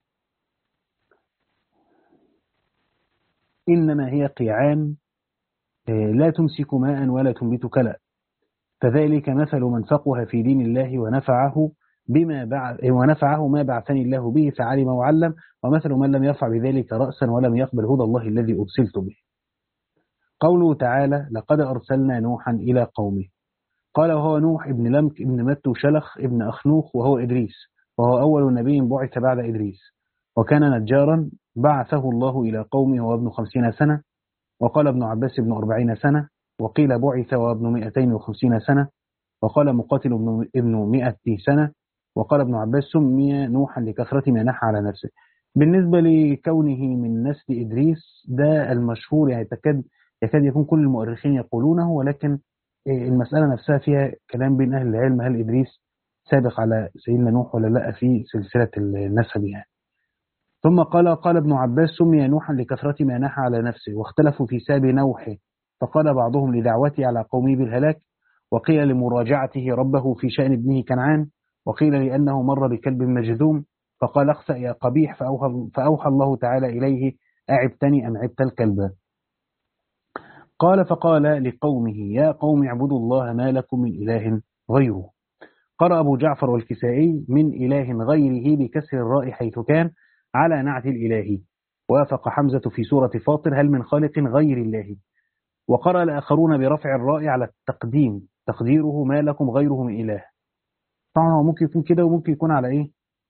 إنما هي قيعان لا تمسك ماء ولا تنبت كلأ، فذلك مثل من فقه في دين الله ونفعه بما بعث ونفعه ما بعثني الله به فعلم وعلم، ومثل من لم يرفع بذلك رأسا ولم يقبل هدى الله الذي أرسلت به. قوله تعالى لقد أرسلنا نوحا إلى قومه، قال وهو نوح ابن لمك ابن مت شلخ ابن أخنوخ وهو إدريس، وهو أول نبي بعث بعد إدريس، وكان نجارا بعثه الله إلى قومه وهو ابن خمسين سنة، وقال ابن عباس ابن أربعين سنة، وقيل بعث وابن مئتين وخمسين سنة، وقال مقاتل ابن مئة سنة، وقال ابن عباس سمي نوحا لكثرة ما نحى على نفسه. بالنسبة لكونه من نسل إدريس ده المشهور، يعني تكاد يكاد يكون كل المؤرخين يقولونه، ولكن المسألة نفسها فيها كلام بين أهل العلم هل إدريس سابق على سيدنا نوح ولا لا في سلسلة النسب يعني. ثم قال قال ابن عباس سمي نوحا لكثرة ما نحى على نفسه، واختلفوا في ساب نوحه، فقال بعضهم لدعوته على قومه بالهلاك، وقيل لمراجعته ربه في شأن ابنه كنعان، وقيل لأنه مر بكلب مجذوم فقال اخسأ يا قبيح، فأوحى, فأوحى الله تعالى إليه أعبتني أم عبت الكلب. قال فقال لقومه يا قوم اعبدوا الله ما لكم من إله غيره. قرأ أبو جعفر والكسائي من إله غيره بكسر الراء حيث كان على نعت الإله، وافق حمزة في سورة فاطر هل من خالق غير الله. وقرأ الآخرون برفع الراء على التقديم تقديره ما لكم غيره من إله. طبعا هو ممكن يكون كده وممكن يكون على إيه،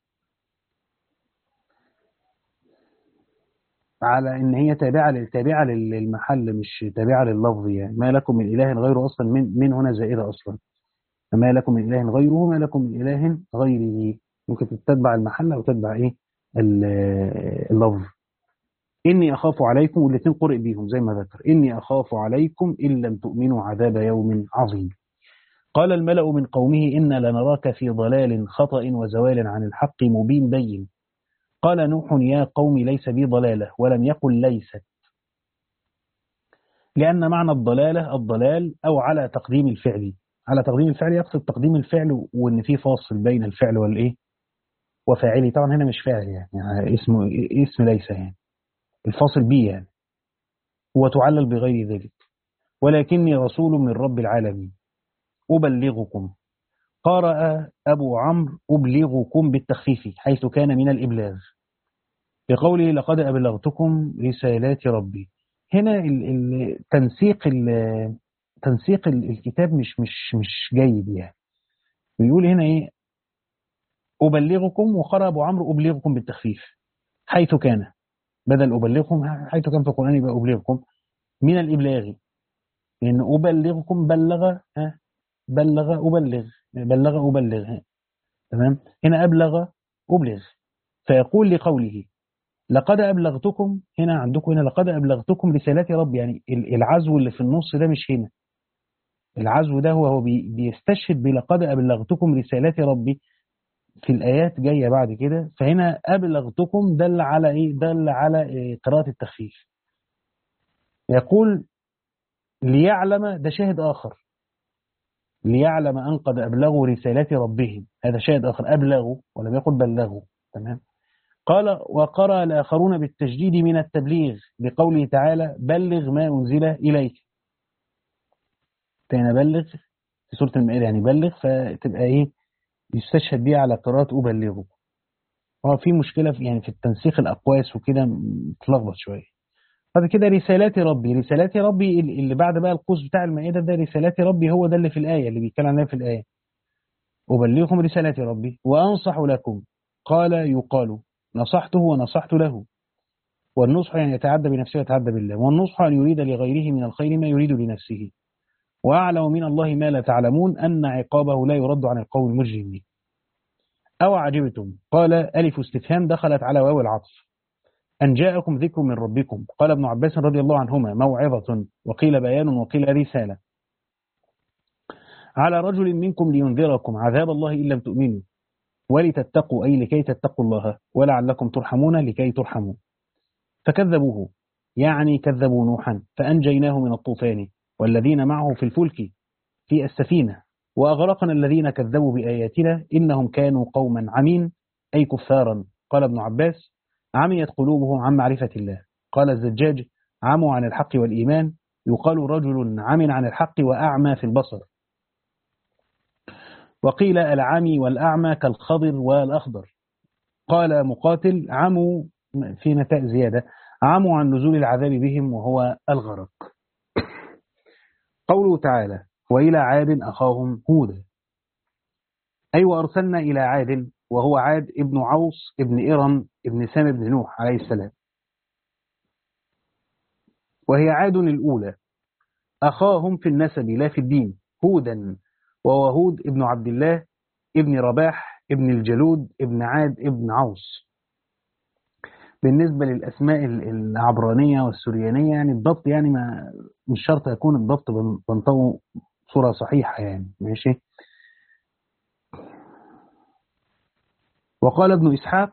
على إن هي تابعة تابعة للمحل مش تابعة لللفظ، يعني ما لكم من إله غيره أصلا من من هنا زائدة أصلا، ما لكم من إله غيره ما لكم من إله غيره، ممكن تتبع المحل أو تتبع إيه اللفظ. إني أخاف عليكم، والاثنين قرئ بيهم زي ما ذكر إني أخاف عليكم إن لم تؤمنوا عذاب يوم عظيم. قال الملأ من قومه إنا لنراك في ضلال خطأ وزوال عن الحق مبين بين. قال نوح يا قوم ليس بي ضلالة، ولم يقل ليست، لأن معنى الضلالة الضلال أو على تقديم الفعل، على تقديم الفعل يقصد تقديم الفعل وإن في فاصل بين الفعل والإيه وفاعله، طبعا هنا مش فاعل يعني, يعني اسمه اسم ليس يعني الفاصل بيه يعني، وتعلل بغير ذلك. ولكني رسول من رب العالمين أبلغكم. قرأ أبو عمرو أبلغكم بالتخفيف حيث كان من الإبلاغ بقوله لقد أبلغتكم رسالات ربي. هنا تنسيق تنسيق الكتاب مش مش مش جيد يعني. بيقول هنا إيه؟ أبلغكم، وقرأ أبو عمرو أبلغكم بالتخفيف حيث كان، بدل أبلغكم حيث كان في القرآن يبقى أبلغكم من الإبلاغ، لأن أبلغكم بلغ، ها بلغ أبلغ، بلغ أبلغ، ها. تمام. هنا أبلغ أبلغ. فيقول لقوله لقد أبلغتكم، هنا عندكم هنا لقد أبلغتكم رسالات ربي، يعني العزو اللي في النص ده مش هنا، العزو ده هو هو بيستشهد بلقد أبلغتكم رسالات ربي في الآيات جاية بعد كده. فهنا أبلغتكم دل على إيه؟ دل على إيه؟ قراءة التخفيف. يقول ليعلم، ده شاهد آخر، ليعلم أن قد أبلغوا رسالات ربهم، هذا شاهد آخر، أبلغوا ولم يقل بلغوا. تمام. قال وقرأ الآخرون بالتجديد من التبليغ بقوله تعالى بلغ ما أنزل إليك. تاني بلغ في سورة المائدة يعني بلغ، فتبقى إيه؟ يستشهد بيه على قراءة أبلغه. هو في مشكلة في يعني في التنسيق الأقواس وكده، متلخبط شوية. بعد كده رسالات ربي، رسالات ربي اللي بعد بقى القوس بتاع المائدة ده، رسالات ربي هو ده اللي في الآية اللي بيتكلم عنها في الآية. أبلغكم رسالات ربي وأنصح لكم. قال يقال نصحته ونصحت له. والنصح يعني يتعدى بنفسه ويتعدى بالله، والنصح أن يريد لغيره من الخير ما يريد لنفسه، وأعلم من الله ما لا تعلمون أن عقابه لا يرد عن القوم المجرمين. أو عجبتم، قال ألف استفهام دخلت على واو العطف، أن جاءكم ذكر من ربكم. قال ابن عباس رضي الله عنهما موعظة، وقيل بيان، وقيل رسالة، على رجل منكم لينذركم عذاب الله إن لم تؤمنوا ولتتقوا، أي لكي تتقوا الله، ولعلكم ترحمون، لكي ترحموا. فكذبوه، يعني كذبوا نوحا، فأنجيناه من الطوفان والذين معه في الفلك في السفينة، وأغرقنا الذين كذبوا بآياتنا إنهم كانوا قوما عمين، أي كفارا. قال ابن عباس عميت قلوبهم عن معرفة الله. قال الزجاج عموا عن الحق والإيمان، يقال رجل عمن عن الحق وأعمى في البصر. وقيل العمي والأعمى كالخضر والأخضر. قال مقاتل عموا، في نتاء زيادة، عموا عن نزول العذاب بهم وهو الغرق. قوله تعالى وإلى عاد أخاهم هودا، أي وأرسلنا إلى عاد، وهو عاد ابن عوص ابن إرم ابن سام ابن نوح عليه السلام، وهي عاد الأولى، أخاهم في النسب لا في الدين، هودا، وهو هود ابن عبد الله ابن رباح ابن الجلود ابن عاد ابن عوص. بالنسبة للأسماء العبرانية والسريانية يعني الضبط يعني ما مش شرط يكون الضبط بنطوه صورة صحيحة يعني، ماشي. وقال ابن إسحاق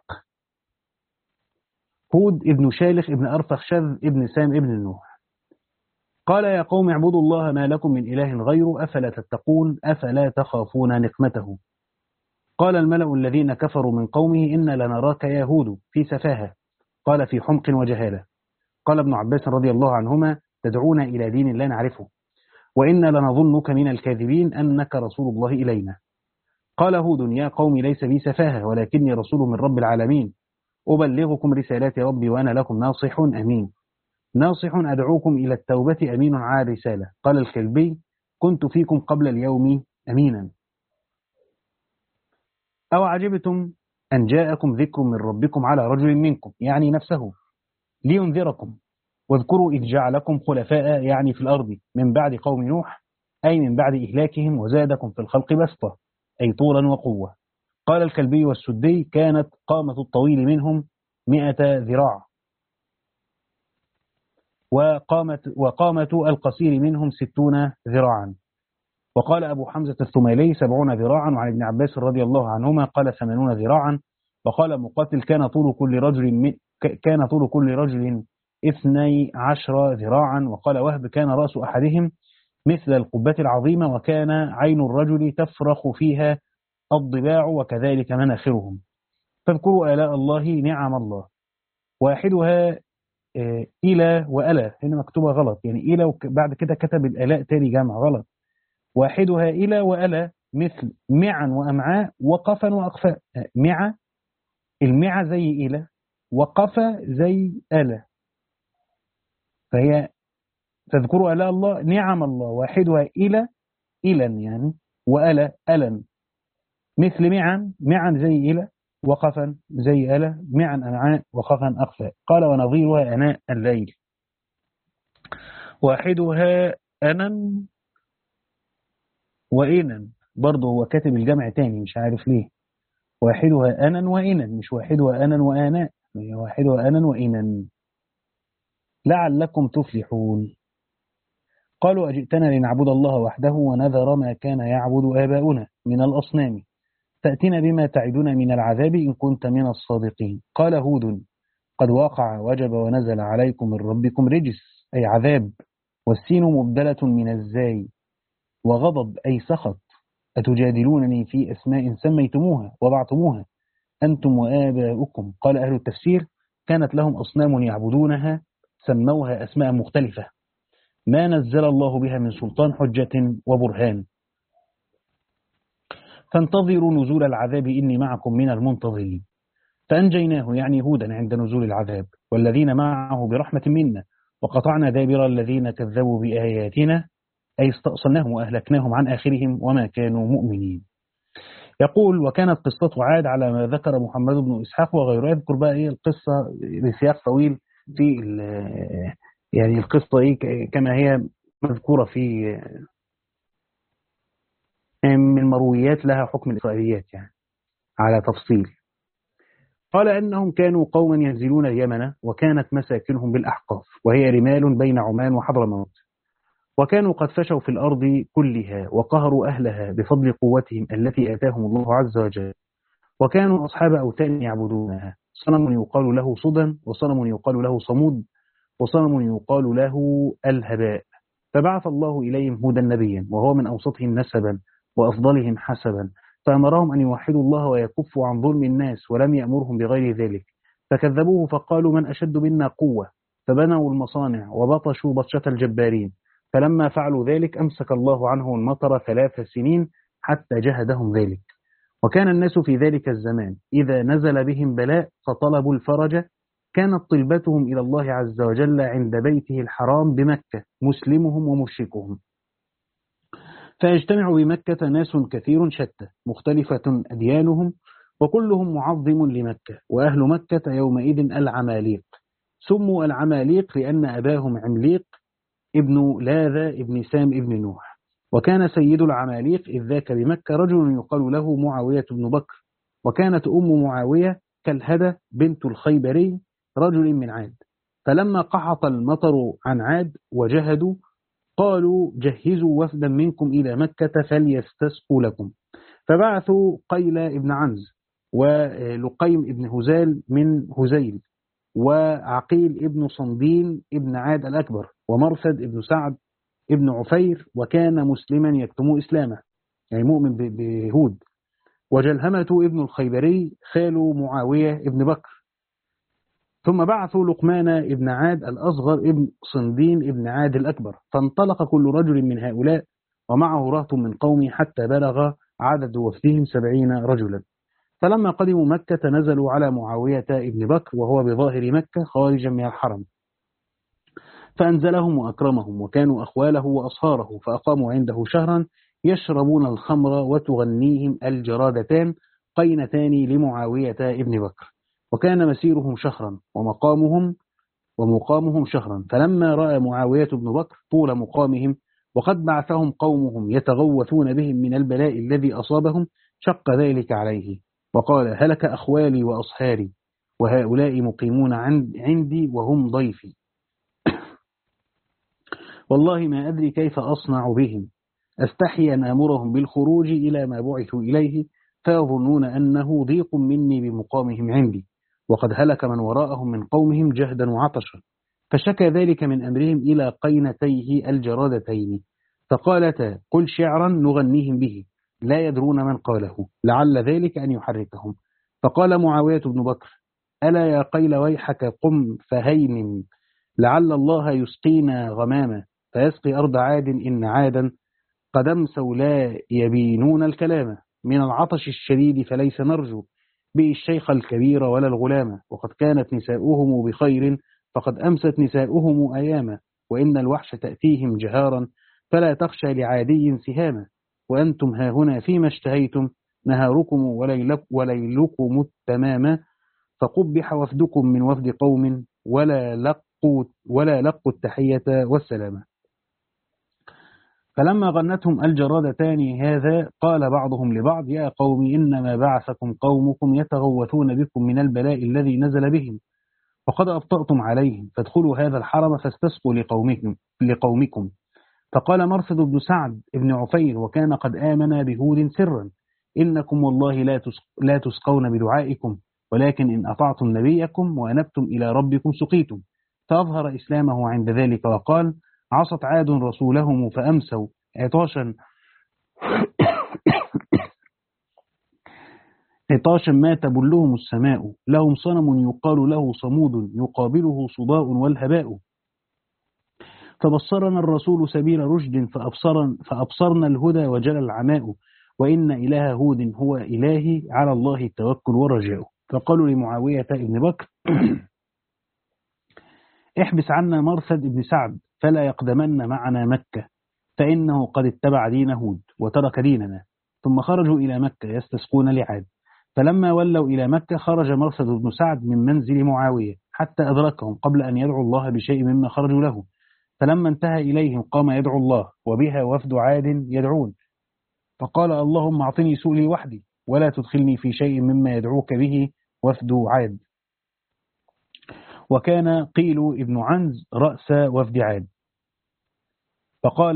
هود ابن شالخ ابن أرفخشذ ابن سام ابن نوح. قال يا قوم اعبدوا الله ما لكم من إله غيره أفلا تتقون أفلا تخافون نقمته. قال الملأ الذين كفروا من قومه إن لنراك يا هود في سفاهة، قال في حمق وجهالة. قال ابن عباس رضي الله عنهما تدعونا إلى دين لا نعرفه، وإن لنظنك من الكاذبين أنك رسول الله إلينا. قال هود يا قوم ليس بي سفاهة ولكني رسول من رب العالمين، أبلغكم رسالات ربي وأنا لكم ناصح أمين. ناصح أدعوكم إلى التوبة أمين على الرسالة. قال الكلبي كنت فيكم قبل اليوم أمينا. أو عجبتم أن جاءكم ذكر من ربكم على رجل منكم، يعني نفسه، لينذركم. واذكروا إذ جعلكم خلفاء، يعني في الأرض، من بعد قوم نوح، أي من بعد إهلاكهم، وزادكم في الخلق بسطة، أي طولا وقوة. قال الكلبي والسدي كانت قامة الطويل منهم مئة ذراع، وقامة, وقامة القصير منهم ستون ذراعا. وقال أبو حمزة الثميلي سبعون ذراعا، وعن ابن عباس رضي الله عنهما قال ثمانون ذراعا. وقال مقاتل كان طول كل رجل من كان طول كل رجل اثني عشر ذراعا. وقال وهب كان رأس أحدهم مثل القبة العظيمة، وكان عين الرجل تفرخ فيها الضباع، وكذلك مناخرهم. فاذكروا آلاء الله نعم الله، واحدها إلى وألا، هنا مكتوبة غلط، يعني إلى وبعد كده كتب الآلاء تاني جمع غلط. واحدها إلى وألا مثل معا وأمعاء وقفا وأقفاء. مع المع زي إلى، وقفا زي ألا، فهي تذكروا آلاء الله نعم الله، واحدها إلى إلا يعني، وألا ألا. مثل معا، معا زي إلى، وقفا زي ألا، معا أمعاء، وخفا أخفاء. قال ونظيرها أناء الليل. واحدها أنا وإنا، برضه هو كاتب الجمع تاني مش عارف ليه. واحدها أنا وإنا، مش واحدها أنا وآناء، هي واحدها أنا وإنا. لعلكم تفلحون. قالوا أجئتنا لنعبد الله وحده ونذر ما كان يعبد آباؤنا من الأصنام، تأتينا بما تعدنا من العذاب إن كنت من الصادقين. قال هود قد وقع وجب ونزل عليكم من ربكم رجس أي عذاب، والسين مبدلة من الزاي، وغضب أي سخط. أتجادلونني في أسماء سميتموها وضعتموها أنتم وآباؤكم. قال أهل التفسير كانت لهم أصنام يعبدونها سموها أسماء مختلفة ما نزل الله بها من سلطان حجة وبرهان، فانتظروا نزول العذاب إني معكم من المنتظرين. فأنجيناه يعني هودا عند نزول العذاب والذين معه برحمة منا، وقطعنا دابر الذين كذبوا بآياتنا أي استأصلناهم وأهلكناهم عن آخرهم وما كانوا مؤمنين. يقول وكانت قصة عاد على ما ذكر محمد بن إسحاق وغيره. يذكر بقى إيه القصة بسياق طويل في يعني القصة إيه كما هي مذكورة في من مرويات لها حكم الإسرائيليات يعني على تفصيل. قال أنهم كانوا قوما ينزلون اليمن وكانت مساكنهم بالأحقاف وهي رمال بين عمان وحضرموت، وكانوا قد فشوا في الأرض كلها وقهروا أهلها بفضل قوتهم التي آتاهم الله عز وجل، وكانوا أصحاب أوثان يعبدونها، صنم يقال له صدى، وصنم يقال له صمود، وصنم يقال له الهباء. فبعث الله إليهم هودا نبيا وهو من أوسطهم نسبا وأفضلهم حسبا، فأمرهم أن يوحدوا الله ويكفوا عن ظلم الناس ولم يأمرهم بغير ذلك، فكذبوه فقالوا من أشد منا قوة، فبنوا المصانع وبطشوا بطشة الجبارين، فلما فعلوا ذلك أمسك الله عنه المطر ثلاث سنين حتى جهدهم ذلك. وكان الناس في ذلك الزمان إذا نزل بهم بلاء فطلبوا الفرج كانت طلبتهم إلى الله عز وجل عند بيته الحرام بمكة مسلمهم ومشركهم، فيجتمع بمكة ناس كثير شتى مختلفة أديانهم وكلهم معظم لمكة، وأهل مكة يومئذ العماليق، سموا العماليق لأن أباهم عمليق ابن لاذا ابن سام ابن نوح. وكان سيد العماليق إذ ذاك بمكة رجل يقال له معاوية بن بكر، وكانت أم معاوية كالهدى بنت الخيبري رجل من عاد، فلما قحط المطر عن عاد وجهدوا قالوا جهزوا وفدا منكم إلى مكة فليستسقوا لكم، فبعثوا قيل ابن عنز ولقيم ابن هزال من هزيل وعقيل ابن صندين ابن عاد الأكبر ومرثد ابن سعد ابن عفير وكان مسلما يكتم إسلامه يعني مؤمن بهود، وجلهمة ابن الخيبري خال معاوية ابن بكر، ثم بعثوا لقمان ابن عاد الأصغر ابن صندين ابن عاد الأكبر، فانطلق كل رجل من هؤلاء ومعه رهط من قومه حتى بلغ عدد وفدهم سبعين رجلا. فلما قدموا مكة نزلوا على معاوية ابن بكر وهو بظاهر مكة خارجا من الحرم، فأنزلهم وأكرمهم وكانوا أخواله وأصهاره، فأقاموا عنده شهرا يشربون الخمر وتغنيهم الجرادتان قينتان لمعاوية ابن بكر، وكان مسيرهم شهرا ومقامهم ومقامهم شهرا. فلما رأى معاوية بن بكر طول مقامهم وقد بعثهم قومهم يتغوثون بهم من البلاء الذي أصابهم شق ذلك عليه، وقال هلك أخوالي وأصهاري وهؤلاء مقيمون عندي وهم ضيفي، والله ما أدري كيف أصنع بهم، أستحي أن أمرهم بالخروج إلى ما بعثوا إليه فيظنون أنه ضيق مني بمقامهم عندي، وقد هلك من وراءهم من قومهم جهدا وعطشا. فشكى ذلك من أمرهم إلى قينتيه الجرادتين، فقالتا قل شعرا نغنيهم به لا يدرون من قاله لعل ذلك أن يحركهم. فقال معاوية بن بكر ألا يا قيل ويحك قم فهين لعل الله يسقينا غماما، فيسقي أرض عاد إن عادا قد امسوا لا يبينون الكلام من العطش الشديد، فليس نرجو به الشيخ الكبير ولا الغلام، وقد كانت نساؤهم بخير فقد أمست نساؤهم أياما، وإن الوحش تأتيهم جهارا فلا تخشى لعادي سهاما، وأنتم هاهنا فيما اشتهيتم نهاركم وليلك وليلكم التمام، فقبح وفدكم من وفد قوم ولا لقوا ولا لقوا التحية والسلامة. فلما غنتهم الجرادتان هذا قال بعضهم لبعض يا قوم إنما بعثكم قومكم يتغوثون بكم من البلاء الذي نزل بهم، وقد أبطأتم عليهم، فادخلوا هذا الحرم فاستسقوا لقومكم, لقومكم. فقال مرثد بن سعد بن عفير وكان قد آمن بهود سرا إنكم والله لا لا تسقون بدعائكم، ولكن إن أطعتم نبيكم وأنبتم إلى ربكم سقيتم. فأظهر إسلامه عند ذلك وقال عصت عاد رسولهم فأمسوا عطاشا عطاشا ما تبلهم السماء، لهم صنم يقال له صمود يقابله صداء والهباء. فبصرنا الرسول سبيل رشد فأبصرن فأبصرنا الهدى وجل العماء، وإن إله هود هو إلهي على الله التوكل والرجاء. فقالوا لمعاوية ابن بكر احبس عنا مرثد بن سعد فلا يقدمن معنا مكة، فإنه قد اتبع دين هود وترك ديننا. ثم خرجوا إلى مكة يستسقون لعاد. فلما ولوا إلى مكة خرج مرثد بن سعد من منزل معاوية حتى أدركهم قبل أن يدعوا الله بشيء مما خرجوا له. فلما انتهى إليهم قام يدعو الله وبها وفد عاد يدعون، فقال اللهم أعطني سؤلي وحدي ولا تدخلني في شيء مما يدعوك به وفد عاد. وكان قيل ابن عنز رأس وفد عاد. فقال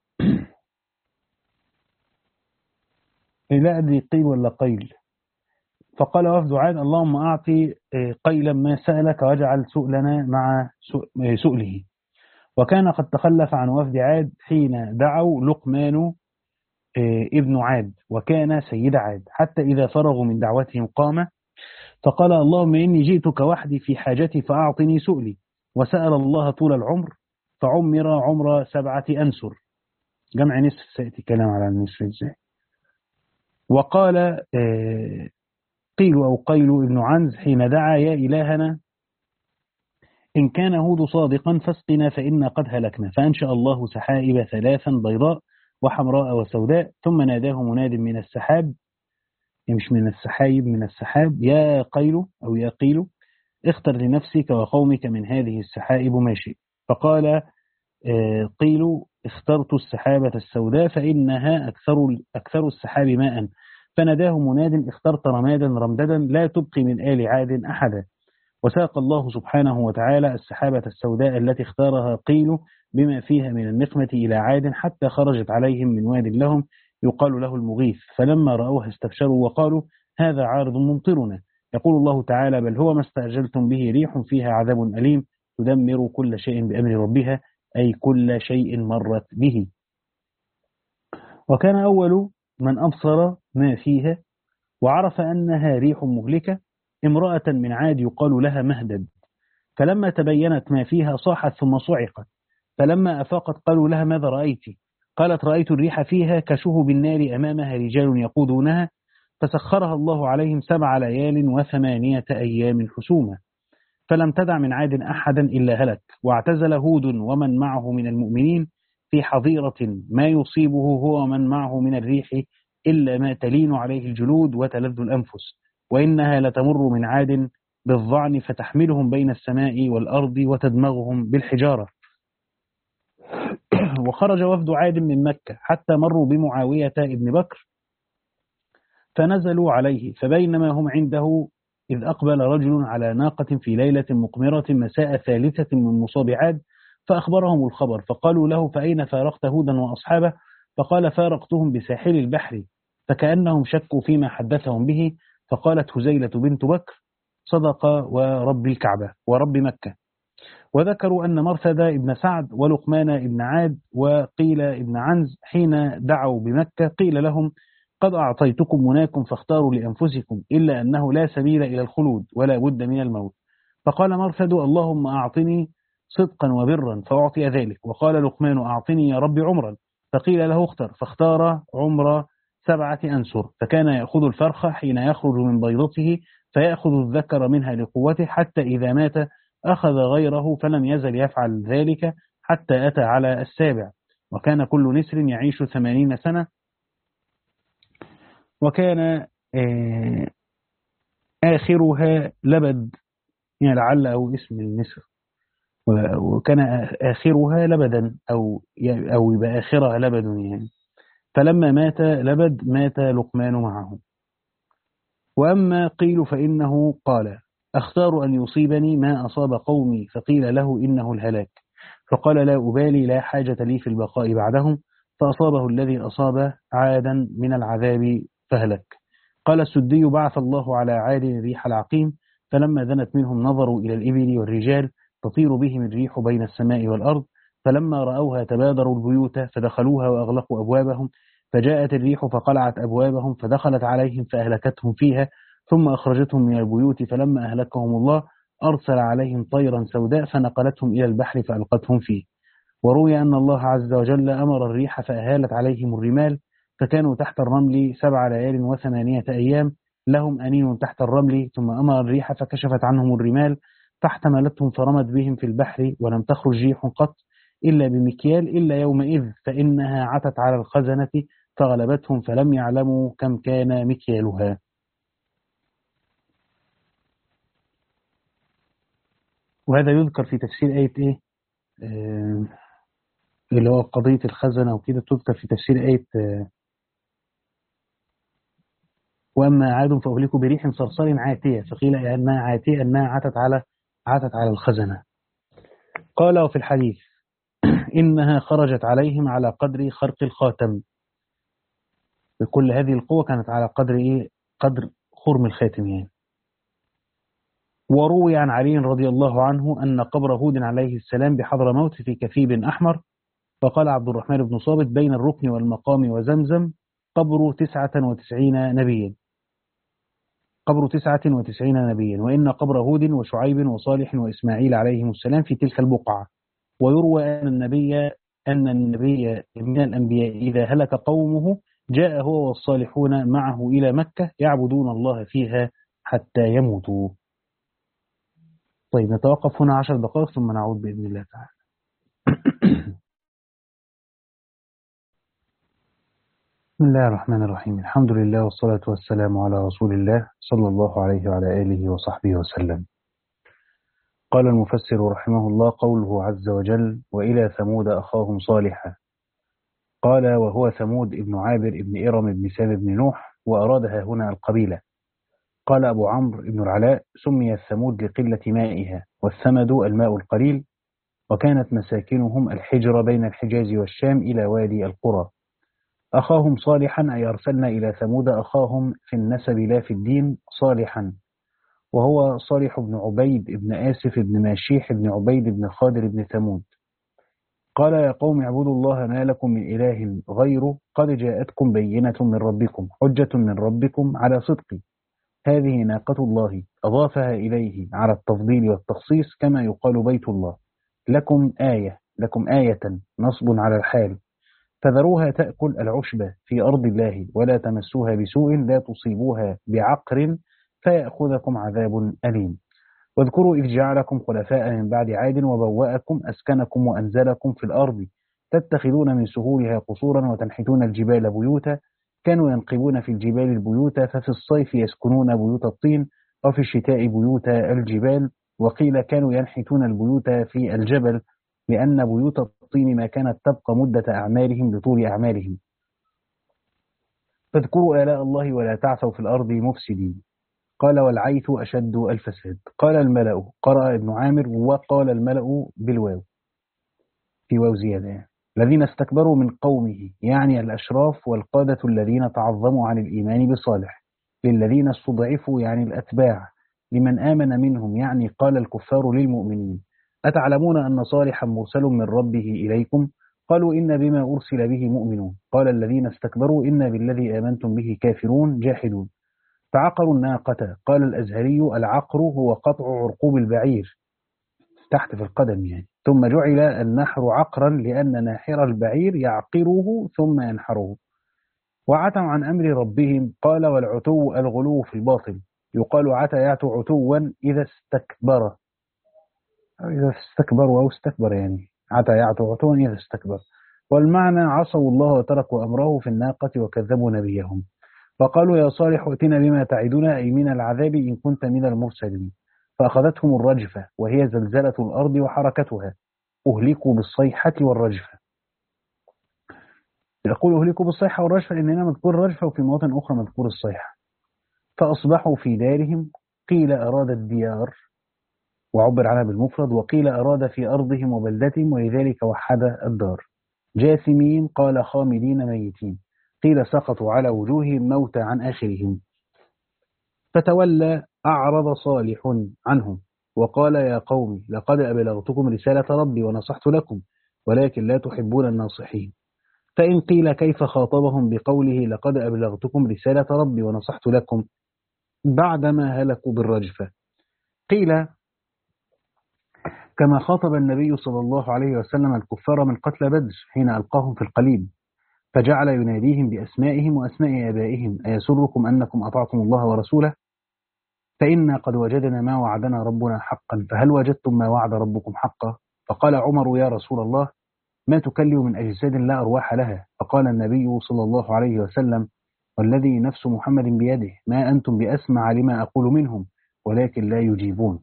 لا أدري قيل ولا قيل. فقال وفد عاد اللهم أعطي قيلا ما سألك واجعل سؤلنا مع سؤله. وكان قد تخلف عن وفد عاد حين دعوا لقمان ابن عاد وكان سيد عاد، حتى إذا فرغوا من دعوتهم قام فقال اللهم إني جئتك وحدي في حاجتي فأعطني سؤلي. وسأل الله طول العمر فعمر عمر سبعة أنسر، جمع نصف، سيأتي كلام على النصف ازاي. وقال قيل أو قيل ابن عنز حين دعا يا إلهنا إن كان هود صادقا فاسقنا فإنا قد هلكنا، فأنشأ الله سحائب ثلاثا بيضاء وحمراء وسوداء، ثم ناداه مناد من السحاب، مش من السحايب، من السحاب، يا قيل أو يا قيل اختر لنفسك وقومك من هذه السحائب ما شئت. فقال قيل اخترت السحابة السوداء فإنها أكثر, أكثر السحاب ماء. فناداه مناد اخترت رمادا رمددا لا تبقي من آل عاد أحدا. وساق الله سبحانه وتعالى السحابة السوداء التي اختارها قيل بما فيها من النقمة إلى عاد حتى خرجت عليهم من واد لهم يقال له المغيث. فلما رأوها استبشروا وقالوا هذا عارض ممطرنا. يقول الله تعالى بل هو ما استعجلتم به ريح فيها عذاب أليم تدمر كل شيء بأمر ربها، أي كل شيء مرت به. وكان أول من أبصر ما فيها وعرف أنها ريح مهلكة امرأة من عاد يقال لها مهدد. فلما تبينت ما فيها صاحت ثم صعقت. فلما أفاقت قالوا لها ماذا رأيت؟ قالت رأيت الريح فيها كشهب النار أمامها رجال يقودونها، فسخرها الله عليهم سبع ليال وثمانية أيام حسوما، فلم تدع من عاد أحدا إلا هلك. واعتزل هود ومن معه من المؤمنين في حظيرة ما يصيبه هو ومن معه من الريح إلا ما تلين عليه الجلود وتلذ الأنفس، وإنها لتمر من عاد بالظعن فتحملهم بين السماء والأرض وتدمغهم بالحجارة. وخرج وفد عاد من مكة حتى مروا بمعاوية ابن بكر فنزلوا عليه، فبينما هم عنده إذ أقبل رجل على ناقة في ليلة مقمرة مساء ثالثة من مصاب عاد فأخبرهم الخبر. فقالوا له فأين فارقت هودا وأصحابه؟ فقال فارقتهم بساحل البحر، فكأنهم شكوا فيما حدثهم به. فقالت هزيلة بنت بكر صدق ورب الكعبة ورب مكة. وذكروا أن مرثد ابن سعد ولقمان ابن عاد وقيل ابن عنز حين دعوا بمكة قيل لهم قد أعطيتكم مناكم فاختاروا لأنفسكم، إلا أنه لا سبيل إلى الخلود ولا بد من الموت. فقال مرثد اللهم أعطني صدقا وبرا فأعطي ذلك. وقال لقمان أعطني يا رب عمرا، فقيل له اختر، فاختار عمر سبعة أنسر. فكان يأخذ الفرخة حين يخرج من بيضته فيأخذ الذكر منها لقوته، حتى إذا مات أخذ غيره، فلم يزل يفعل ذلك حتى أتى على السابع. وكان كل نسر يعيش ثمانين سنة. وكان آه، آخرها لبد، يعني لعل أو اسم النسر، وكان آخرها لبدا أو أو يبقى آخرها لبد يعني. فلما مات لبد مات لقمان معه. وأما قيل فإنه قال: أختار أن يصيبني ما أصاب قومي، فقيل له إنه الهلاك، فقال: لا أبالي، لا حاجة لي في البقاء بعدهم، فأصابه الذي أصاب عادا من العذاب فهلك. قال السدي: بعث الله على عاد الريح العقيم، فلما دنت منهم نظروا إلى الإبل والرجال تطير بهم الريح بين السماء والأرض، فلما رأوها تبادروا البيوت فدخلوها وأغلقوا أبوابهم، فجاءت الريح فقلعت أبوابهم فدخلت عليهم فأهلكتهم فيها، ثم أخرجتهم من البيوت، فلما أهلكهم الله أرسل عليهم طيرا سوداء فنقلتهم إلى البحر فألقتهم فيه. وروي أن الله عز وجل أمر الريح فأهالت عليهم الرمال، فكانوا تحت الرمل سبع ليال وثمانية أيام لهم أنين تحت الرمل، ثم أمر الريح فكشفت عنهم الرمال فاحتملتهم فرمت بهم في البحر، ولم تخرج ريح قط إلا بمكيال إلا يومئذ، فإنها عتت على الخزنة فغلبتهم فلم يعلموا كم كان مكيالها. وهذا يذكر في تفسير آية إيه؟ آه اللي هو قضية الخزنة وكده، تذكر في تفسير آية آه وأما عاد فأهلكوا بريح صرصر عاتية، فقيل أنها عاتية أنها عتت على عتت على الخزنة. قال وفي الحديث: إنها خرجت عليهم على قدر خرق الخاتم، بكل هذه القوة كانت على قدر إيه؟ قدر خرم الخاتم يعني. وروي عن علي رضي الله عنه أن قبر هود عليه السلام بحضرموت في كثيب أحمر، فقال عبد الرحمن بن صابت: بين الركن والمقام وزمزم قبر تسعة وتسعين نبيا، قبر تسعة وتسعين نبيا، وإن قبر هود وشعيب وصالح وإسماعيل عليهم السلام في تلك البقعة. ويروى أن النبي أن النبي من الأنبياء إذا هلك قومه جاء هو والصالحون معه إلى مكة يعبدون الله فيها حتى يموتوا. طيب نتوقف هنا عشر دقائق ثم نعود بإذن الله تعالى. بسم الله الرحمن الرحيم، الحمد لله والصلاة والسلام على رسول الله صلى الله عليه وعلى آله وصحبه وسلم. قال المفسر رحمه الله: قوله عز وجل: وإلى ثمود أخاهم صالحا. قال: وهو ثمود ابن عابر ابن إرم ابن سام ابن نوح، وأرادها هنا القبيلة. قال أبو عمرو ابن العلاء: سمي الثمود لقلة مائها، والثمد الماء القليل، وكانت مساكنهم الحجر بين الحجاز والشام إلى وادي القرى. أخاهم صالحا أي أرسلنا إلى ثمود أخاهم في النسب لا في الدين صالحا، وهو صالح بن عبيد بن آسف بن ماشيح بن عبيد بن خادر بن ثمود. قال: يا قوم اعبدوا الله ما لكم من إله غيره، قد جاءتكم بينة من ربكم، حجة من ربكم على صدق. هذه ناقة الله، أضافها إليه على التفضيل والتخصيص، كما يقال بيت الله. لكم آية، لكم آية نصب على الحال، فذروها تأكل العشب في أرض الله، ولا تمسوها بسوء لا تصيبوها بعقر فيأخذكم عذاب أليم. واذكروا إذ جعلكم خلفاء من بعد عاد وبوأكم أسكنكم وأنزلكم في الأرض تتخذون من سهولها قصورا وتنحتون الجبال بيوتا. كانوا ينقبون في الجبال البيوت، ففي الصيف يسكنون بيوت الطين، وفي الشتاء بيوت الجبال. وقيل كانوا ينحتون البيوت في الجبل، لأن بيوت الطين ما كانت تبقى مدة أعمالهم لطول أعمالهم. فاذكروا آلاء الله ولا تعثوا في الأرض مفسدين. قال: والعيث أشد الفساد. قال الملأ، قرأ ابن عامر: وقال الملأ بالواو، في واو زيادة يعني. الذين استكبروا من قومه، يعني الأشراف والقادة الذين تعظموا عن الإيمان بصالح. للذين استضعفوا، يعني الأتباع. لمن آمن منهم، يعني قال الكفار للمؤمنين: أتعلمون أن صالحا مرسل من ربه إليكم؟ قالوا: إن بما أرسل به مؤمنون. قال الذين استكبروا: إن بالذي آمنتم به كافرون جاحدون. فعقروا الناقة. قال الأزهري: العقر هو قطع عرقوب البعير تحت في القدم يعني، ثم جعل النحر عقرا لأن ناحر البعير يعقره ثم ينحره. وعتوا عن أمر ربهم. قال: والعتو الغلو في الباطل، يقال عتى يعتو عتوا إذا استكبر، أو إذا استكبر أو استكبر يعني، عتى يعتو عتوا إذا استكبر. والمعنى: عصوا الله وتركوا أمره في الناقة وكذبوا نبيهم. فقالوا يا صالح ائتنا بما تعدنا أي من العذاب إن كنت من المرسلين. فأخذتهم الرجفة وهي زلزلة الأرض وحركتها، أهلكوا بالصيحة والرجفة. يقول أهلكوا بالصيحة والرجفة لأننا مذكور الرجفة وفي مواطن أخرى مذكور الصيحة. فأصبحوا في دارهم، قيل أراد الديار وعبر عنها بالمفرد، وقيل أراد في أرضهم وبلدتهم ولذلك وحد الدار. جاثمين قال خامدين ميتين، قيل سقطوا على وجوههم موتى عن آخرهم. فتولى أعرض صالح عنهم وقال يا قوم لقد أبلغتكم رسالة ربي ونصحت لكم ولكن لا تحبون الناصحين. فإن قيل كيف خاطبهم بقوله لقد أبلغتكم رسالة ربي ونصحت لكم بعدما هلكوا بالرجفة؟ قيل كما خاطب النبي صلى الله عليه وسلم الكفار من قتل بدر حين ألقاهم في القليب، فجعل يناديهم بأسمائهم وأسماء آبائهم أيسركم أنكم أطعتم الله ورسوله فإنا قد وجدنا ما وعدنا ربنا حقا فهل وجدتم ما وعد ربكم حقا؟ فقال عمر يا رسول الله ما تكلم من أجساد لا أرواح لها. فقال النبي صلى الله عليه وسلم والذي نفس محمد بيده ما أنتم بأسمع لما أقول منهم ولكن لا يجيبون.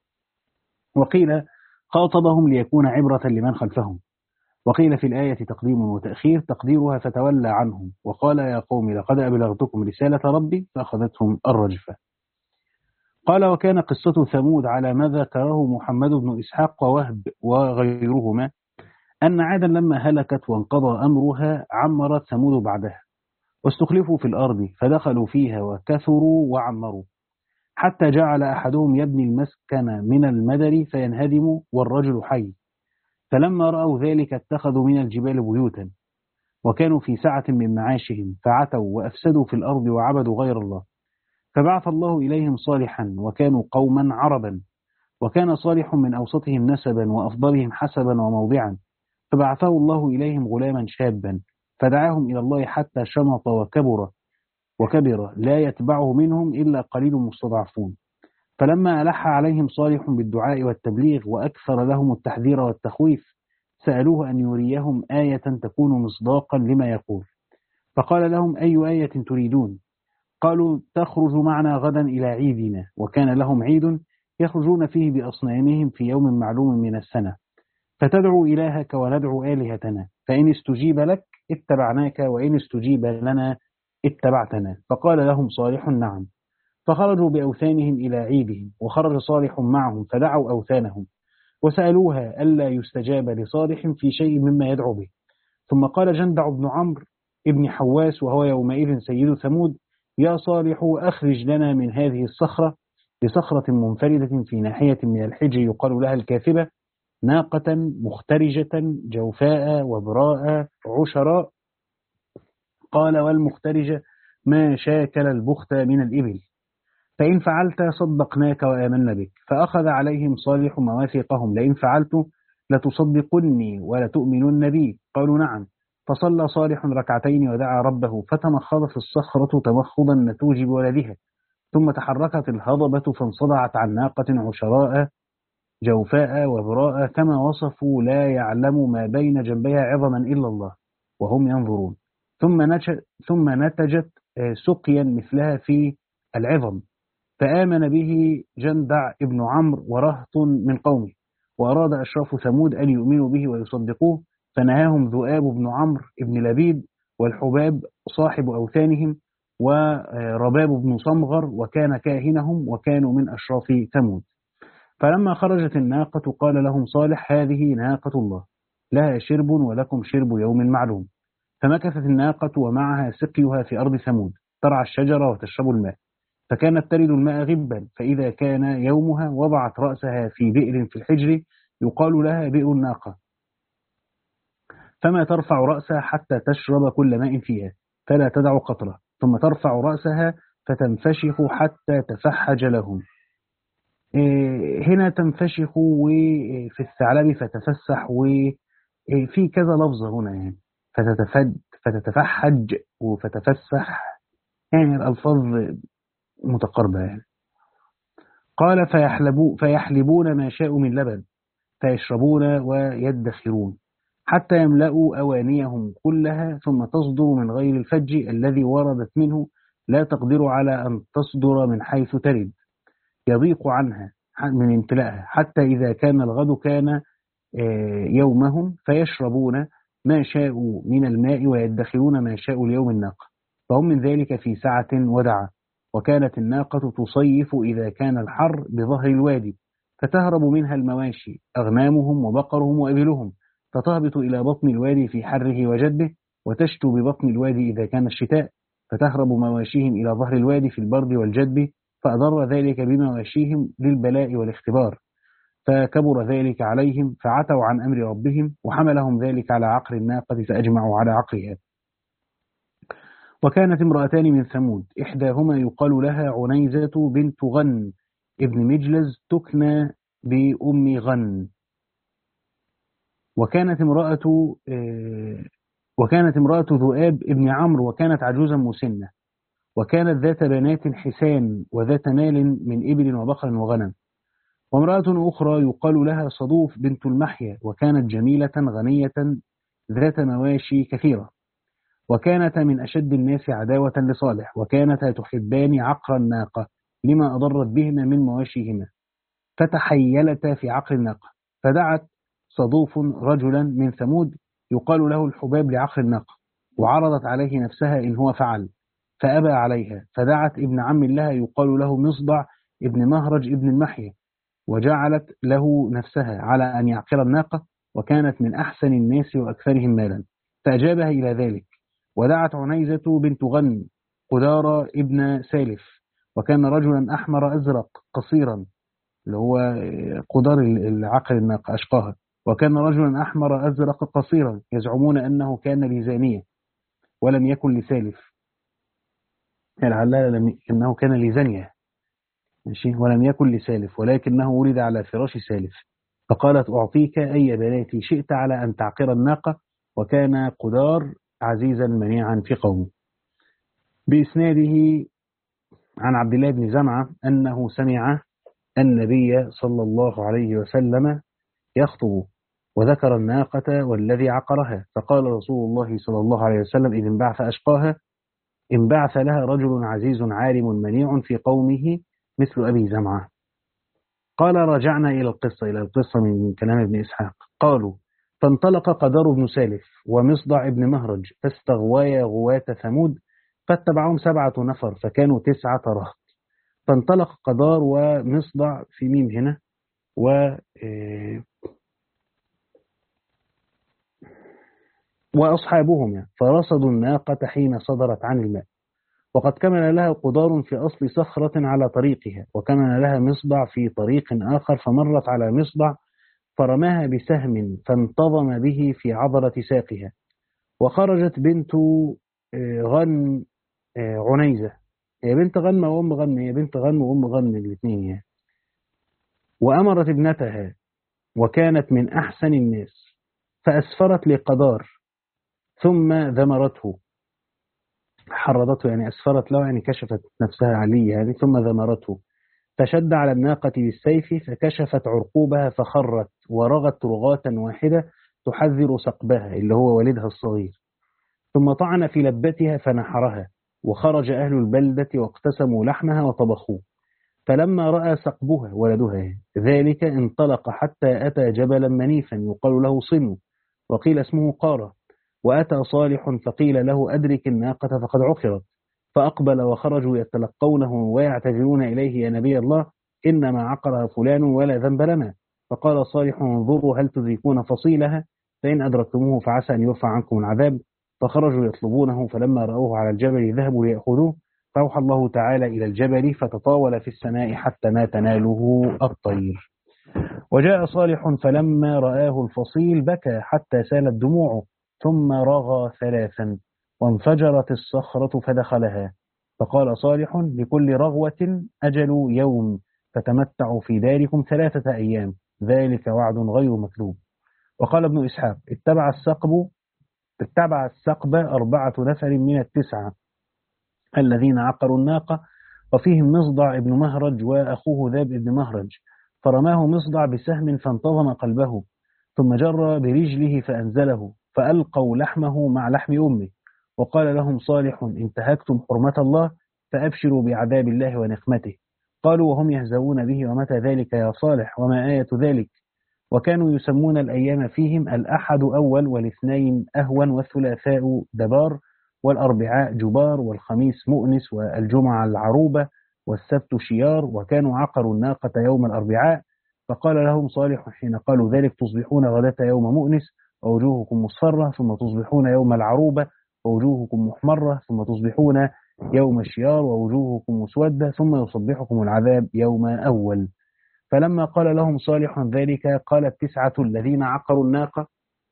وقيل خاطبهم ليكون عبرة لمن خلفهم. وقيل في الآية تقديم وتأخير، تقديرها فتولى عنهم وقال يا قوم لقد أبلغتكم رسالة ربي فأخذتهم الرجفة. قال وكان قصة ثمود على ما ذكره محمد بن إسحاق ووهب وغيرهما أن عادا لما هلكت وانقضى أمرها عمرت ثمود بعدها واستخلفوا في الأرض فدخلوا فيها وكثروا وعمروا حتى جعل أحدهم يبني المسكن من المدر فينهدم والرجل حي. فلما رأوا ذلك اتخذوا من الجبال بيوتا وكانوا في سعة من معاشهم فعتوا وأفسدوا في الأرض وعبدوا غير الله. فبعث الله إليهم صالحا وكانوا قوما عربا وكان صالح من أوسطهم نسبا وأفضلهم حسبا وموضعا. فبعثه الله إليهم غلاما شابا فدعاهم إلى الله حتى شمط وكبر وكبر لا يتبعه منهم إلا قليل مستضعفون. فلما ألح عليهم صالح بالدعاء والتبليغ وأكثر لهم التحذير والتخويف سألوه أن يريهم آية تكون مصداقا لما يقول. فقال لهم أي آية تريدون؟ قالوا تخرج معنا غدا إلى عيدنا. وكان لهم عيد يخرجون فيه بأصنامهم في يوم معلوم من السنة فتدعو إلهك وندعو آلهتنا فإن استجيب لك اتبعناك وإن استجيب لنا اتبعتنا. فقال لهم صالح نعم. فخرجوا بأوثانهم إلى عيدهم وخرج صالح معهم فدعوا أوثانهم وسألوها ألا يستجاب لصالح في شيء مما يدعو به. ثم قال جندع بن عمرو ابن حواس وهو يومئذ سيد ثمود يا صالح أخرج لنا من هذه الصخرة بصخرة منفردة في ناحية من الحجر يقال لها الكاثبة ناقة مخترجة جوفاء وبراء عشراء. قال والمخترجة ما شاكل البخت من الإبل فإن فعلت صدقناك وآمنا بك. فأخذ عليهم صالح مواثيقهم لئن فعلت لتصدقني ولتؤمنن بي. قالوا نعم. فصلى صالح ركعتين ودعا ربه فتمخضت الصخرة تمخضا نتوج بولدها ثم تحركت الهضبة فانصدعت عن ناقة عشراء جوفاء وبراء كما وصفوا لا يعلم ما بين جنبيها عظما إلا الله وهم ينظرون. ثم ثم نتجت سقيا مثلها في العظم فآمن به جندع ابن عمرو ورهط من قومه وأراد أشراف ثمود أن يؤمنوا به ويصدقوه فنهاهم ذؤاب بن عمرو ابن لبيد والحباب صاحب أوثانهم ورباب بن صمغر وكان كاهنهم وكانوا من أشراف ثمود. فلما خرجت الناقة قال لهم صالح هذه ناقة الله لها شرب ولكم شرب يوم معلوم. فمكثت الناقة ومعها سقيها في أرض ثمود ترعى الشجرة وتشرب الماء فكانت ترد الماء غبا فإذا كان يومها وضعت رأسها في بئر في الحجر يقال لها بئر الناقة فما ترفع رأسها حتى تشرب كل ماء فيها فلا تدع قطرة ثم ترفع رأسها فتنفشخ حتى تفحج لهم. هنا تنفشخ وفي الثعلب فتفسح وفي كذا لفظة هنا يعني فتتفج فتتفحج وفتفسح يعني الألفاظ متقاربة يعني. قال فيحلبو فيحلبون ما شاءوا من لبن فيشربون ويدخرون حتى يملأوا أوانيهم كلها ثم تصدر من غير الفج الذي وردت منه لا تقدر على أن تصدر من حيث ترد، يضيق عنها من امتلاءها، حتى إذا كان الغد كان يومهم، فيشربون ما شاءوا من الماء ويدخرون ما شاءوا ليوم الناقة، فهم من ذلك في سعة ودعة. وكانت الناقة تصيف إذا كان الحر بظهر الوادي، فتهرب منها المواشي أغنامهم وبقرهم وإبلهم، فتهبط إلى بطن الوادي في حره وجده، وتشتو ببطن الوادي إذا كان الشتاء، فتهرب مواشيهم إلى ظهر الوادي في البرد والجدب، فأضر ذلك بمواشيهم للبلاء والاختبار، فكبر ذلك عليهم فعتوا عن أمر ربهم، وحملهم ذلك على عقر الناقة فأجمعوا على عقرها. وكانت امرأتان من ثمود، إحداهما يقال لها عنيزة بنت غن ابن مجلز تكنى بأم غن، وكانت امرأة وكانت امرأة ذؤاب ابن عمرو، وكانت عجوزا مسنة، وكانت ذات بنات حسان وذات مال من إبل وبقر وغنم. وامرأة أخرى يقال لها صدوف بنت المحيا، وكانت جميلة غنية ذات مواشي كثيرة، وكانت من أشد الناس عداوة لصالح، وكانتا تحبان عقر الناقة لما أضرت بهما من مواشيهما، فتحيلتا في عقر الناقة، فدعت صدوف رجلا من ثمود يقال له الحباب لعقر الناقة، وعرضت عليه نفسها إن هو فعل، فأبى عليها، فدعت ابن عم لها يقال له مصدع ابن مهرج ابن المحيا، وجعلت له نفسها على أن يعقر الناقة، وكانت من أحسن الناس وأكثرهم مالا، فأجابها إلى ذلك. ودعت عنيزة بنت غن قدار ابن سالف، وكان رجلا أحمر أزرق قصيرا، اللي هو قدار العقر الناقة أشقاها، وكان رجلا أحمر أزرق قصيرا يزعمون أنه كان لزانية ولم يكن لسالف، لعلها إنه كان لزانية ماشي، ولم يكن لسالف، ولكنه ولد على فراش سالف، فقالت أعطيك أي بناتي شئت على أن تعقر الناقة، وكان قدار عزيزا منيعا في قومه. بإسناده عن عبد الله بن زمعة أنه سمع النبي صلى الله عليه وسلم يخطب، وذكر الناقة والذي عقرها، فقال رسول الله صلى الله عليه وسلم إذ انبعث أشقاها، انبعث لها رجل عزيز عالم منيع في قومه مثل أبي زمعة. قال رجعنا إلى القصة إلى القصة من كلام ابن إسحاق. قالوا فانطلق قدار بن سالف ومصدع ابن مهرج فاستغوايا غواة ثمود، فاتبعهم سبعة نفر فكانوا تسعة رهط. فانطلق قدار ومصدع في ميم هنا و وأصحابهم يعني، فرصدوا الناقة حين صدرت عن الماء، وقد كمن لها قدار في أصل صخرة على طريقها، وكمن لها مصدع في طريق آخر، فمرت على مصدع فرماها بسهم فانتظم به في عضلة ساقها. وخرجت بنت غن عنيزة، هي بنت غن وأم غن، هي بنت غن وأم غن الاثنين يعني، وأمرت ابنتها وكانت من أحسن الناس، فأسفرت لقدار ثم ذمرته، حرضته يعني أسفرت له يعني كشفت نفسها عليه يعني، ثم ذمرته، فشد على الناقة بالسيف فكشفت عرقوبها فخرت ورغت رغاة واحدة تحذر سقبها اللي هو والدها الصغير، ثم طعن في لبتها فنحرها، وخرج أهل البلدة واقتسموا لحمها وطبخوه، فلما رأى سقبها ولدها ذلك انطلق حتى أتى جبلا منيفا يقال له صنو، وقيل اسمه قارة، وأتى صالح فقيل له أدرك الناقة فقد عقرت، فأقبل وخرجوا يتلقونه ويعتذرون إليه يا نبي الله إنما عقرها فلان ولا ذنب لنا، فقال صالح انظروا هل تدركون فصيلها، فإن أدركتموه فعسى أن يرفع عنكم العذاب، فخرجوا يطلبونه، فلما رأوه على الجبل ذهبوا ليأخذوه، فأوحى الله تعالى إلى الجبل فتطاول في السماء حتى ما تناله الطير. وجاء صالح فلما رآه الفصيل بكى حتى سالت دموعه، ثم رغى ثلاثا وانفجرت الصخرة فدخلها، فقال صالح لكل رغوة أجل يوم، فتمتعوا في داركم ثلاثة أيام، ذلك وعد غير مكذوب. وقال ابن إسحاق اتبع السقب اتبع السقب أربعة نفر من التسعة الذين عقروا الناقة، وفيهم مصدع ابن مهرج وأخوه ذاب ابن مهرج، فرماه مصدع بسهم فانتظم قلبه، ثم جر برجله فأنزله، فألقوا لحمه مع لحم أمه، وقال لهم صالح انتهكتم حرمة الله فأبشروا بعذاب الله ونقمته. قالوا وهم يهزؤون به ومتى ذلك يا صالح وما آية ذلك؟ وكانوا يسمون الأيام فيهم الأحد أول والاثنين أهون والثلاثاء دبار والأربعاء جبار والخميس مؤنس والجمعة العروبة والسبت شيار. وكانوا عقروا الناقة يوم الأربعاء فقال لهم صالح حين قالوا ذلك تصبحون غداة يوم مؤنس ووجوهكم مصفرة ثم تصبحون يوم العروبة ووجوهكم محمرة ثم تصبحون يوم الشيار ووجوهكم مسودة ثم يصبحكم العذاب يوم أول. فلما قال لهم صالح ذلك قال التسعة الذين عقروا الناقة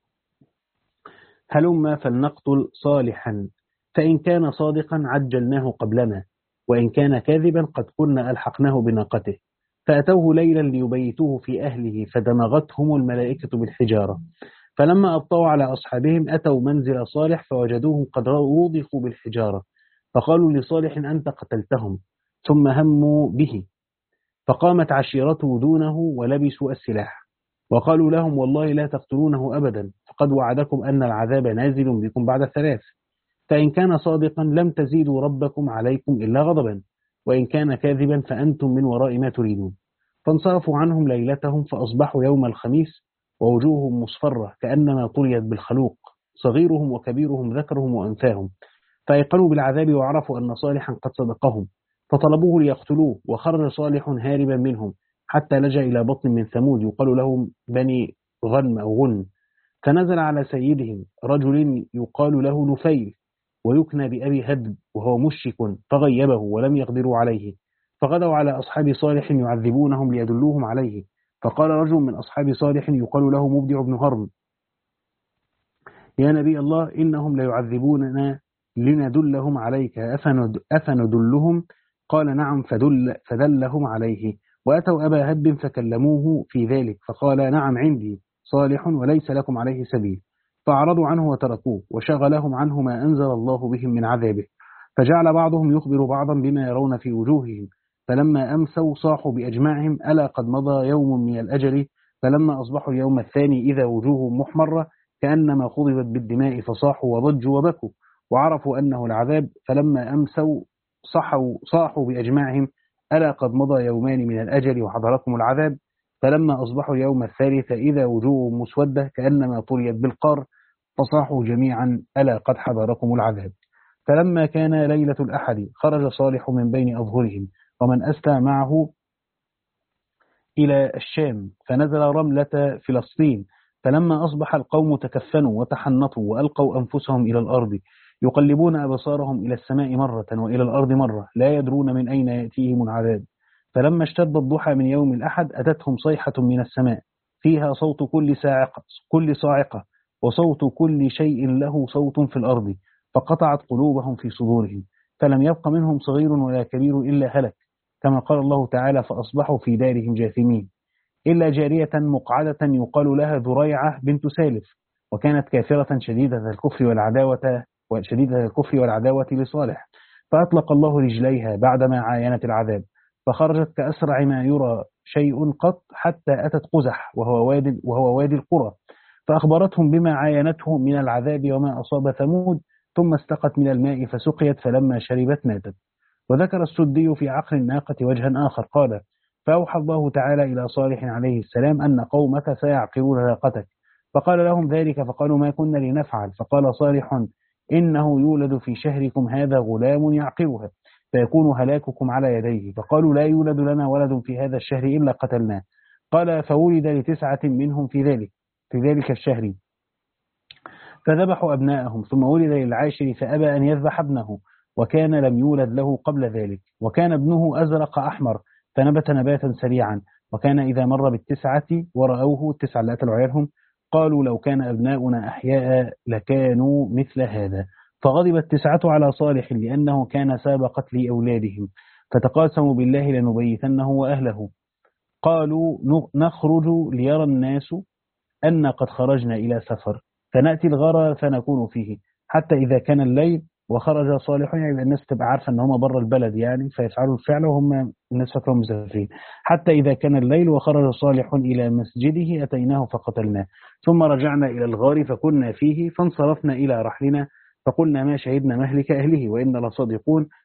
هلما فلنقتل صالحا فإن كان صادقا عجلناه قبلنا وإن كان كاذبا قد كنا ألحقناه بناقته. فأتوه ليلا ليبيتوه في أهله فدمغتهم الملائكة بالحجارة. فلما أبطأوا على أصحابهم أتوا منزل صالح فوجدوهم قد وضخوا بالحجارة فقالوا لصالح أنت قتلتهم ثم هموا به. فقامت عشيرته دونه ولبسوا السلاح وقالوا لهم والله لا تقتلونه أبدا فقد وعدكم أن العذاب نازل بكم بعد ثلاث فإن كان صادقا لم تزيدوا ربكم عليكم إلا غضبا وإن كان كاذبا فأنتم من وراء ما تريدون. فانصرفوا عنهم ليلتهم فأصبحوا يوم الخميس ووجوههم مصفرة كأنما طليت بالخلوق صغيرهم وكبيرهم ذكرهم وأنثاهم. فأيقنوا بالعذاب وعرفوا أن صالحا قد صدقهم فطلبوه ليقتلوه وخرج صالح هاربا منهم حتى لجأ إلى بطن من ثمود يقال لهم بني غنم أو غن. فنزل على سيدهم رجل يقال له نفيل ويكنى بأبي هدب وهو مشرك فغيبه ولم يقدروا عليه. فغدوا على أصحاب صالح يعذبونهم ليدلوهم عليه. فقال رجل من أصحاب صالح يقال له مبدع بن هرم يا نبي الله إنهم ليعذبوننا لندلهم عليك أفند أفندلهم؟ قال نعم فدل فدلهم عليه. وأتوا أبا هب فكلموه في ذلك فقال نعم عندي صالح وليس لكم عليه سبيل. فأعرضوا عنه وتركوه وشغلهم عنه ما أنزل الله بهم من عذابه. فجعل بعضهم يخبر بعضا بما يرون في وجوههم فلما أمسوا صاحوا بأجمعهم ألا قد مضى يوم من الأجل. فلما أصبحوا اليوم الثاني إذا وجوههم محمرة كأنما خضبت بالدماء فصاحوا وضجوا وبكوا وعرفوا أنه العذاب. فلما أمسوا صحوا صاحوا بأجمعهم ألا قد مضى يومان من الأجل وحضركم العذاب. فلما أصبحوا اليوم الثالث إذا وجوههم مسودة كأنما طليت بالقار فصاحوا جميعا ألا قد حضركم العذاب. فلما كان ليلة الأحد خرج صالح من بين أظهرهم ومن أسلى معه إلى الشام فنزل رملة فلسطين. فلما أصبح القوم تكفنوا وتحنطوا وألقوا أنفسهم إلى الأرض يقلبون أبصارهم إلى السماء مرة وإلى الأرض مرة لا يدرون من أين يأتيهم العذاب. فلما اشتد الضحى من يوم الأحد أتتهم صيحة من السماء فيها صوت كل صاعقة كل صاعقة وصوت كل شيء له صوت في الأرض فقطعت قلوبهم في صدورهم فلم يبق منهم صغير ولا كبير إلا هلك كما قال الله تعالى فأصبحوا في دارهم جاثمين إلا جارية مقعدة يقال لها ذريعة بنت سالف وكانت كافرة شديدة الكفر والعداوة وشديدة الكفر والعداوة لصالح فأطلق الله رجليها بعدما عاينت العذاب فخرجت كأسرع ما يرى شيء قط حتى أتت قزح وهو وادي, وهو وادي القرى فأخبرتهم بما عاينته من العذاب وما أصاب ثمود ثم استقت من الماء فسقيت فلما شربت ماتت. وذكر السدي في عقل الناقة وجها آخر قال فأوحى الله تعالى إلى صالح عليه السلام أن قومك سيعقرون ناقتك فقال لهم ذلك فقالوا ما كنا لنفعل. فقال صالح إنه يولد في شهركم هذا غلام يعقرها فيكون هلاككم على يديه. فقالوا لا يولد لنا ولد في هذا الشهر إلا قتلناه. قال فولد لتسعة منهم في ذلك في ذلك الشهر فذبحوا أبناءهم ثم ولد للعاشر فأبى أن يذبح ابنه وكان لم يولد له قبل ذلك وكان ابنه أزرق أحمر فنبت نباتا سريعا وكان إذا مر بالتسعة ورأوه التسعة اللي قتلوا عيالهم قالوا لو كان أبناؤنا أحياء لكانوا مثل هذا. فغضب التسعة على صالح لأنه كان سابق قتل أولادهم فتقاسموا بالله لنبيتنه وأهله. قالوا نخرج ليرى الناس أن قد خرجنا إلى سفر فنأتي الغار فنكون فيه حتى إذا كان الليل وخرج صالح يعني الناس تبقى عارفة أن هم بره البلد يعني فيفعلوا الفعل وهم الناس فكرهم مسافرين حتى إذا كان الليل وخرج صالح إلى مسجده أتيناه فقتلناه ثم رجعنا إلى الغار فكنا فيه فانصرفنا إلى رحلنا فقلنا ما شهدنا مهلك أهله وإن لصادقون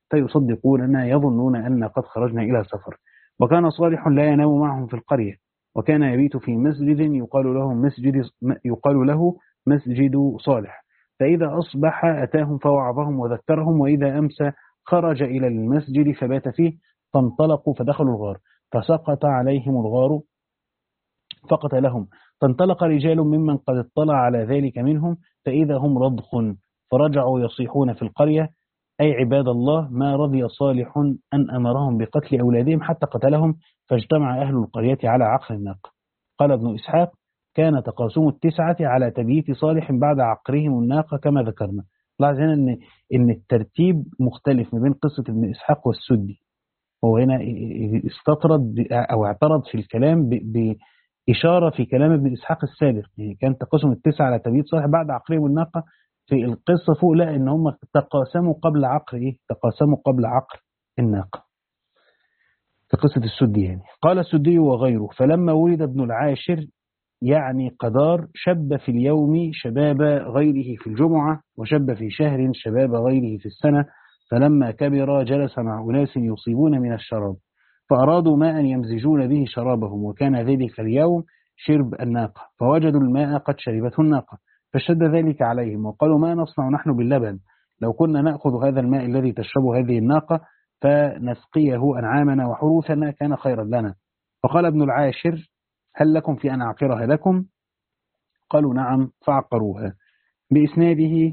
فيصدقوننا يظنون أن قد خرجنا إلى سفر. وكان صالح لا ينام معهم في القرية، وكان يبيت في مسجد يقال له مسجد يقال له مسجد صالح، فإذا أصبح أتاهم فوعظهم وذكرهم، وإذا أمسى خرج إلى المسجد فبات فيه، فانطلقوا فدخلوا الغار فسقط عليهم الغار فقتلهم، فانطلق رجال ممن قد اطلع على ذلك منهم فإذا هم رضخ، فرجعوا يصيحون في القرية: أي عباد الله، ما رضي صالح أن أمرهم بقتل أولادهم حتى قتلهم، فاجتمع أهل القرية على عقر الناقة. قال ابن إسحاق: كان تقاسم التسعة على تبييت صالح بعد عقرهم الناقة كما ذكرنا. لاحظ هنا إن إن الترتيب مختلف ما بين قصة ابن إسحاق والسدي. هو هنا استطرد أو اعترض في الكلام بإشارة في كلام ابن إسحاق السابق، يعني كان تقاسم التسعة على تبييت صالح بعد عقرهم الناقة. في القصة فوق لا، إن هم تقاسموا قبل عقر إيه؟ تقاسموا قبل عقر الناقة في قصة السدي. يعني قال السدي وغيره: فلما ولد ابن العاشر يعني قدار شب في اليوم شباب غيره في الجمعة، وشب في شهر شباب غيره في السنة، فلما كبر جلس مع أناس يصيبون من الشراب، فأرادوا ماء يمزجون به شرابهم، وكان ذلك اليوم شرب الناقة، فوجدوا الماء قد شربته الناقة، فشد ذلك عليهم وقالوا: ما نصنع نحن باللبن؟ لو كنا نأخذ هذا الماء الذي تشربه هذه الناقة فنسقيه أنعامنا وحروثنا كان خيرا لنا. فقال ابن العاشر: هل لكم في أن أعقرها لكم؟ قالوا: نعم، فعقروها. بإسناده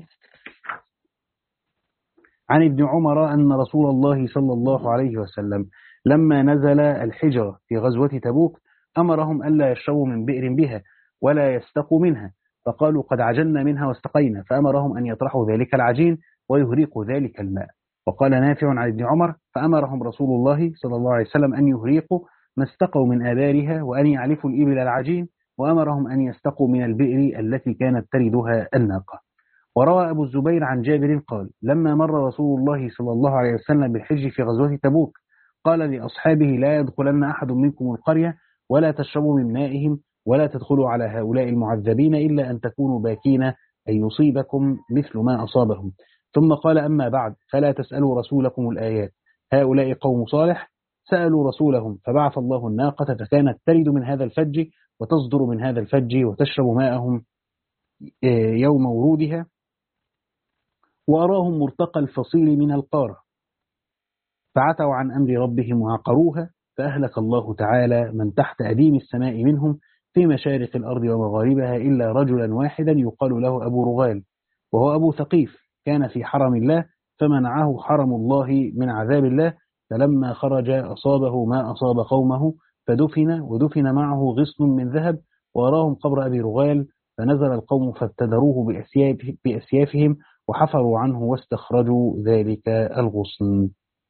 عن ابن عمر أن رسول الله صلى الله عليه وسلم لما نزل الحجرة في غزوة تبوك أمرهم ألا يشربوا من بئر بها ولا يستقوا منها، فقالوا: قد عجلنا منها واستقينا، فأمرهم أن يطرحوا ذلك العجين ويهريقوا ذلك الماء. وقال نافع عن ابن عمر: فأمرهم رسول الله صلى الله عليه وسلم أن يهريقوا ما استقوا من آبارها وأن يعلفوا الإبل العجين، وأمرهم أن يستقوا من البئر التي كانت تردها الناقة. وروى أبو الزبير عن جابر قال: لما مر رسول الله صلى الله عليه وسلم بالحج في غزوة تبوك قال لأصحابه: لا يدخلن أحد منكم القرية ولا تشربوا من مائهم ولا تدخلوا على هؤلاء المعذبين إلا أن تكونوا باكين أن يصيبكم مثل ما أصابهم. ثم قال: أما بعد، فلا تسألوا رسولكم الآيات، هؤلاء قوم صالح سألوا رسولهم فبعث الله الناقة فكانت ترد من هذا الفج وتصدر من هذا الفج وتشرب ماءهم يوم ورودها، وأراهم مرتقى الفصيل من القارة، فعتوا عن أمر ربهم وعقروها، فأهلك الله تعالى من تحت أديم السماء منهم في مشارق الأرض ومغاربها إلا رجلا واحدا يقال له أبو رغال، وهو أبو ثقيف، كان في حرم الله فمنعه حرم الله من عذاب الله، فلما خرج أصابه ما أصاب قومه فدفن، ودفن معه غصن من ذهب، وأراهم قبر أبي رغال، فنزل القوم فابتدروه بأسياف بأسيافهم وحفروا عنه واستخرجوا ذلك الغصن.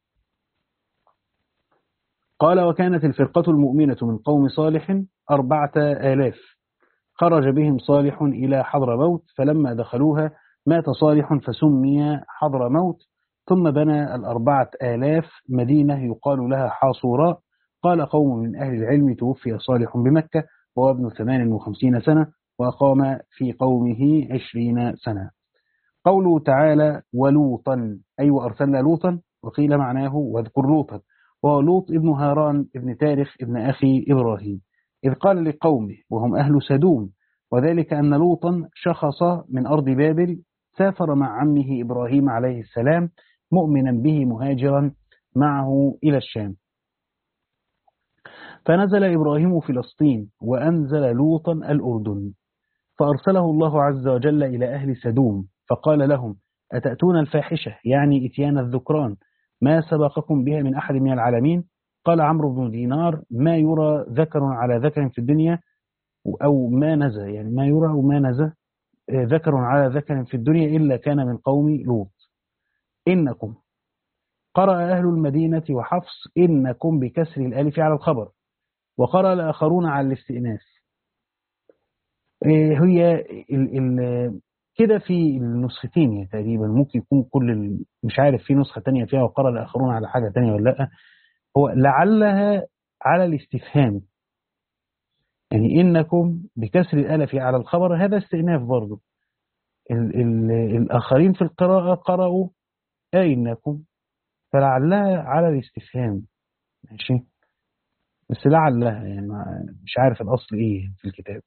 قال: وكانت الفرقة المؤمنة من قوم صالح أربعة آلاف، خرج بهم صالح إلى حضر موت، فلما دخلوها مات صالح فسمي حضر موت، ثم بنى الأربعة آلاف مدينة يقال لها حاصوراء. قال قوم من أهل العلم: توفي صالح بمكة وهو ابن ثمان وخمسين سنة، وأقام في قومه عشرين سنة. قوله تعالى: ولوطا، أي وأرسلنا لوطا، وقيل معناه واذكر لوطا، وهو لوط ابن هاران ابن تارخ ابن أخي إبراهيم، إذ قال لقومه وهم أهل سدوم، وذلك أن لوطا شخص من أرض بابل، سافر مع عمه إبراهيم عليه السلام مؤمنا به مهاجرا معه إلى الشام، فنزل إبراهيم فلسطين وأنزل لوطا الأردن، فأرسله الله عز وجل إلى أهل سدوم فقال لهم: أتأتون الفاحشة، يعني إتيان الذكران، ما سبقكم بها من أحد من العالمين؟ قال عمرو بن دينار: ما يرى ذكر على ذكر في الدنيا، أو ما نزى، يعني ما يرى وما نزى ذكر على ذكر في الدنيا إلا كان من قوم لوط. إنكم، قرأ أهل المدينة وحفص إنكم بكسر الألف على الخبر، وقرأ الآخرون على الاستئناس. هي ال ال كده في النسختين تقريبا، ممكن يكون كل مش عارف في نسخة تانية فيها وقرأ الآخرون على حاجة تانية ولا لا، هو لعلها على الاستفهام، يعني إنكم بكسر الألف على الخبر هذا استئناف برضو. ال ال الآخرين في القراءة قرأوا أينكم، فلعلها على الاستفهام. ماشي، بس لعلها يعني مش عارف الأصل إيه في الكتاب.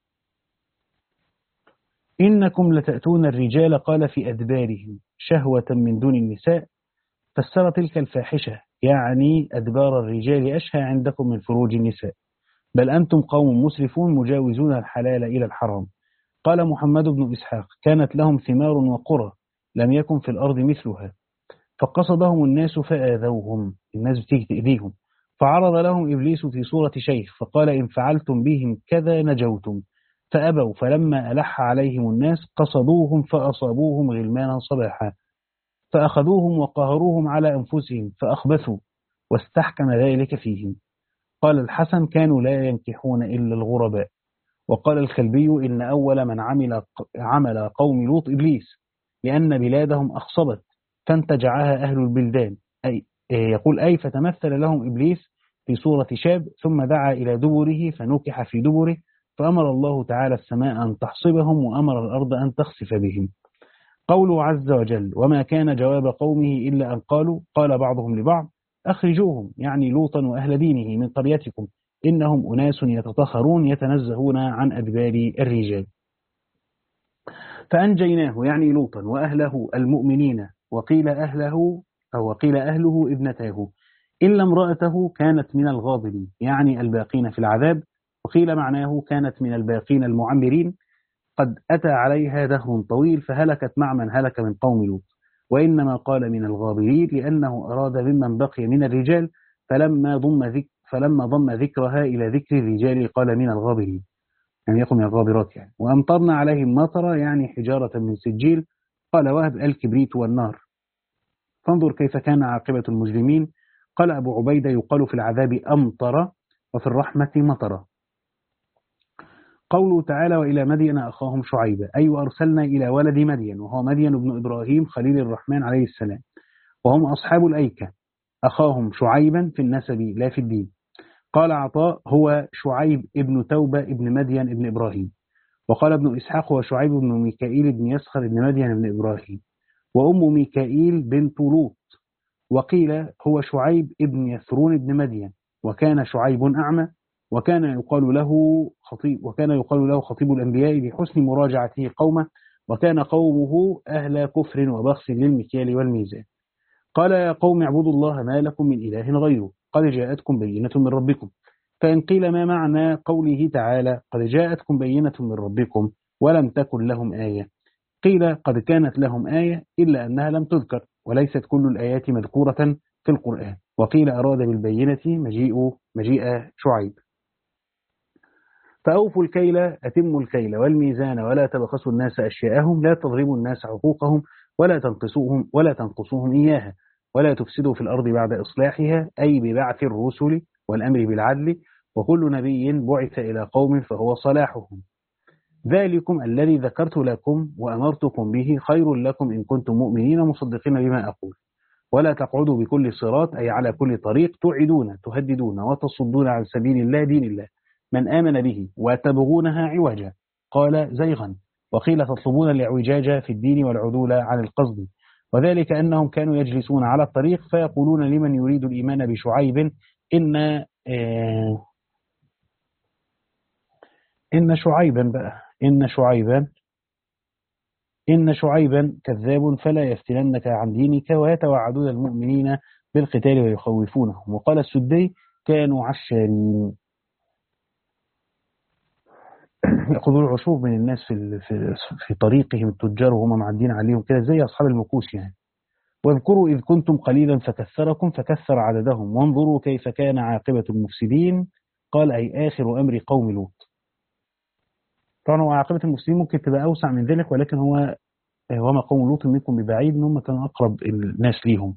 إنكم لتأتون الرجال قال في أدبارهم شهوة من دون النساء، فسر تلك الفاحشة يعني أدبار الرجال أشهى عندكم من فروج النساء، بل أنتم قوم مسرفون مجاوزون الحلال إلى الحرام. قال محمد بن إسحاق كانت لهم ثمار وقرى لم يكن في الأرض مثلها، فقصدهم الناس فآذوهم، الناس بتيجي تأذيهم، فعرض لهم إبليس في صورة شيخ فقال إن فعلتم بهم كذا نجوتم، فأبوا، فلما ألح عليهم الناس قصدوهم فأصابوهم غلمانا صباحا، فأخذوهم وقهروهم على أنفسهم فأخبثوا، واستحكم ذلك فيهم. قال الحسن كانوا لا ينكحون إلا الغرباء. وقال الكلبي إن أول من عمل عمل قوم لوط إبليس، لأن بلادهم أخصبت فانتجعها أهل البلدان، أي يقول أي فتمثل لهم إبليس في صورة شاب ثم دعا إلى دبره فنكح في دبره، فأمر الله تعالى السماء أن تحصبهم وأمر الأرض أن تخسف بهم. قوله عز وجل وما كان جواب قومه إلا أن قالوا قال بعضهم لبعض أخرجوهم يعني لوطا وأهل دينه من قريتكم إنهم أناس يتطهرون يتنزهون عن أدبار الرجال. فأنجيناه يعني لوطا وأهله المؤمنين، وقيل أهله أو وقيل أهله ابنتاه، إلا امرأته كانت من الغابرين يعني الباقين في العذاب، وقيل معناه كانت من الباقين المعمرين قد أتى عليها دهر طويل فهلكت مع من هلك من قوم لوط، وإنما قال من الغابرين لأنه أراد ممن بقي من الرجال، فلما ضم ذكر فلما ضم ذكرها إلى ذكر الرجال قال من الغابرين يعني يكون من الغابرات يعني. وأمطرنا عليهم مطرا يعني حجارة من سجيل، قال وهب الكبريت والنار. فانظر كيف كان عاقبة المجرمين. قال أبو عبيدة يقال في العذاب أمطر وفي الرحمة مطر. قوله تعالى وإلى مدين أخاهم شعيبا أي أرسلنا إلى ولد مدين وهو مدين بن إبراهيم خليل الرحمن عليه السلام، وهم أصحاب الأيكة، أخاهم شعيبا في النسب لا في الدين. قال عطاء هو شعيب ابن توبة ابن مدين ابن إبراهيم. وقال ابن إسحاق هو شعيب بن ميكائيل بن يسخر ابن مدين ابن إبراهيم، وأم ميكائيل بنت لوط. وقيل هو شعيب ابن يثرون ابن مدين، وكان شعيب أعمى، وكان يقال له خطيب وكان يقال له خطيب الأنبياء بحسن مراجعته قومه، وكان قومه أهل كفر وبخس للمكيال والميزان. قال يا قوم اعبدوا الله ما لكم من إله غيره قد جاءتكم بينة من ربكم. فإن قيل ما معنى قوله تعالى قد جاءتكم بينة من ربكم ولم تكن لهم آية؟ قيل قد كانت لهم آية إلا أنها لم تذكر، وليست كل الآيات مذكورة في القرآن. وقيل أراد بالبينة مجيء مجيء شعيب. فأوفوا الكيل أتموا الكيل والميزان ولا تبخسوا الناس أشياءهم، لا تضربوا الناس حقوقهم ولا تنقصوهم ولا تنقصوهم إياها، ولا تفسدوا في الأرض بعد إصلاحها أي ببعث الرسل والأمر بالعدل، وكل نبي بعث إلى قوم فهو صلاحهم. ذلكم الذي ذكرت لكم وأمرتكم به خير لكم إن كنتم مؤمنين مصدقين بما أقول، ولا تقعدوا بكل صراط أي على كل طريق تعدون تهددون وتصدون عن سبيل الله دين الله من آمن به وتبغونها عوجا، قال زيغا. وقيل تطلبون الاعوجاج في الدين والعدول عن القصد، وذلك أنهم كانوا يجلسون على الطريق فيقولون لمن يريد الإيمان بشعيب إن آه إن شعيبا بقى إن شعيبا إن شعيبا كذاب فلا يفتننك عن دينك، ويتوعدون المؤمنين بالقتال ويخوفونهم. وقال السدي كانوا عشارين يأخذوا العشور من الناس في في في طريقهم التجار وهم معدين عليهم كده زي أصحاب المكوس يعني. واذكروا إذ كنتم قليلا فكثركم فكثر عددهم، وانظروا كيف كان عاقبة المفسدين. قال أي آخر أمر قوم لوط. طبعا هو عاقبة المفسدين ممكن تبقى أوسع من ذلك، ولكن هو وما قوم لوط منكم ببعيد، إن هم كانوا أقرب الناس ليهم.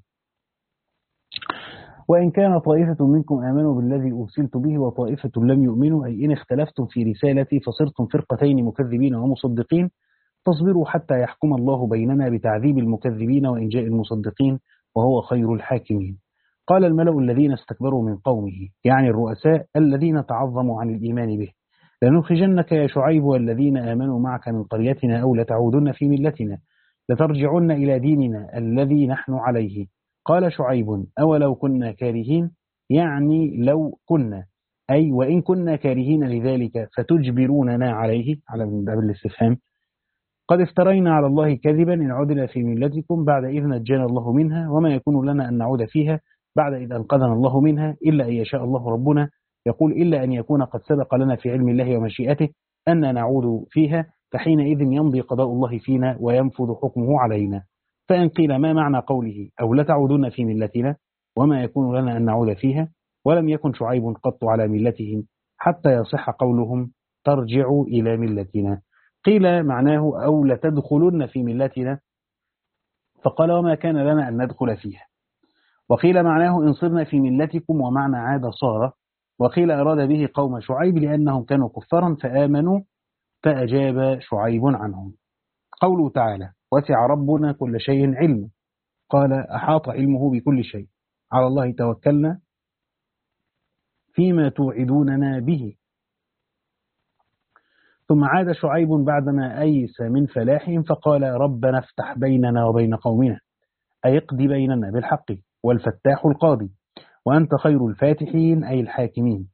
وإن كان طائفة منكم آمنوا بالذي أرسلت به وطائفة لم يؤمنوا أي إن اختلفتم في رسالتي فصرتم فرقتين مكذبين ومصدقين، تصبروا حتى يحكم الله بيننا بتعذيب المكذبين وإنجاء المصدقين وهو خير الحاكمين. قال الملأ الذين استكبروا من قومه يعني الرؤساء الذين تعظموا عن الإيمان به لنخرجنك يا شعيب والذين آمنوا معك من قريتنا أو لتعودن في ملتنا لترجعن إلى ديننا الذي نحن عليه قال شعيب أولو كنا كارهين، يعني لو كنا، أي وإن كنا كارهين لذلك فتجبروننا عليه، على باب الاستفهام، قد افترينا على الله كذبا إن عدنا في ملتكم بعد إذ نجانا الله منها، وما يكون لنا أن نعود فيها بعد إذ أنقذنا الله منها إلا أن يشاء الله ربنا. يقول إلا أن يكون قد سبق لنا في علم الله ومشيئته أن نعود فيها، فحينئذ يمضي قضاء الله فينا وينفذ حكمه علينا. فإن قيل ما معنى قوله أو لا تعودون في ملتنا وما يكون لنا أن نعود فيها، ولم يكن شعيب قط على ملتهم حتى يصح قولهم ترجعوا إلى ملتنا. قيل معناه أو لتدخلن في ملتنا، فقال وما كان لنا أن ندخل فيها. وقيل معناه إن صرنا في ملتكم، ومعنى عاد صار. وقيل أراد به قوم شعيب لأنهم كانوا كفارا فآمنوا فأجاب شعيب عنهم. قوله تعالى وسع ربنا كل شيء علما، قال أحاط علمه بكل شيء، على الله توكلنا فيما توعدوننا به. ثم عاد شعيب بعدما أيس من فلاحهم فقال ربنا افتح بيننا وبين قومنا، أي اقضي بيننا بالحق، والفتاح القاضي، وأنت خير الفاتحين أي الحاكمين.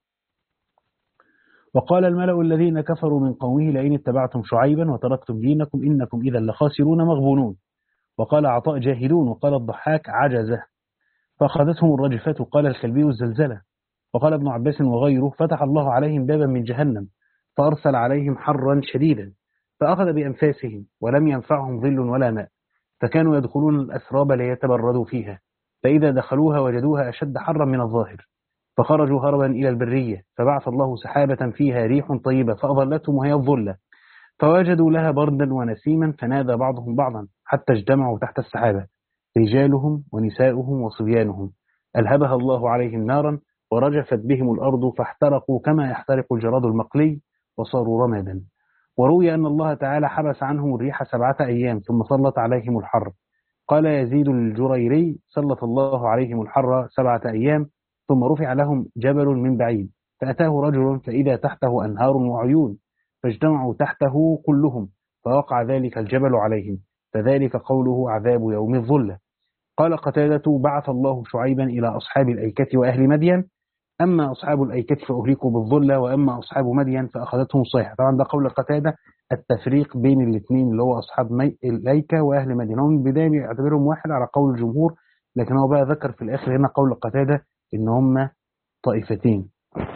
وقال الملأ الذين كفروا من قومه لئن اتبعتم شعيبا وتركتم دينكم إنكم إذا لخاسرون مغبونون. وقال عطاء جاهدون. وقال الضحاك عجزه فأخذتهم الرجفة. قال الكلبي الزلزلة. وقال ابن عباس وغيره فتح الله عليهم بابا من جهنم فأرسل عليهم حرا شديدا فأخذ بأنفاسهم ولم ينفعهم ظل ولا ماء، فكانوا يدخلون الأسراب ليتبردوا فيها، فإذا دخلوها وجدوها أشد حرا من الظاهر، فخرجوا هربا إلى البرية، فبعث الله سحابة فيها ريح طيبة فأظلتهم وهي الظلة، فوجدوا لها بردا ونسيما، فنادى بعضهم بعضا حتى اجتمعوا تحت السحابة رجالهم ونساؤهم وصبيانهم، ألهبها الله عليهم نارا ورجفت بهم الأرض فاحترقوا كما يحترق الجراد المقلي وصاروا رمادا. وروي أن الله تعالى حبس عنهم الريح سبعة أيام ثم سلط عليهم الحر. قال يزيد الجريري سلط الله عليهم الحر سبعة أيام ثم رفع لهم جبل من بعيد، فأتاه رجل فإذا تحته أنهار وعيون، فاجتمعوا تحته كلهم فوقع ذلك الجبل عليهم، فذلك قوله عذاب يوم الظلة. قال قتادة بعث الله شعيبا إلى أصحاب الأيكة وأهل مدين، أما أصحاب الأيكة فأهلكوا بالظلة، وأما أصحاب مدين فأخذتهم الصيحة. طبعا ده قول قتادة التفريق بين الاثنين اللي هو أصحاب الأيكة وأهل مدين، هم من البداية بيعتبرهم واحد على قول الجمهور، لكن هو بقى ذكر في الآخر هنا قول قتادة إن هم طائفتين،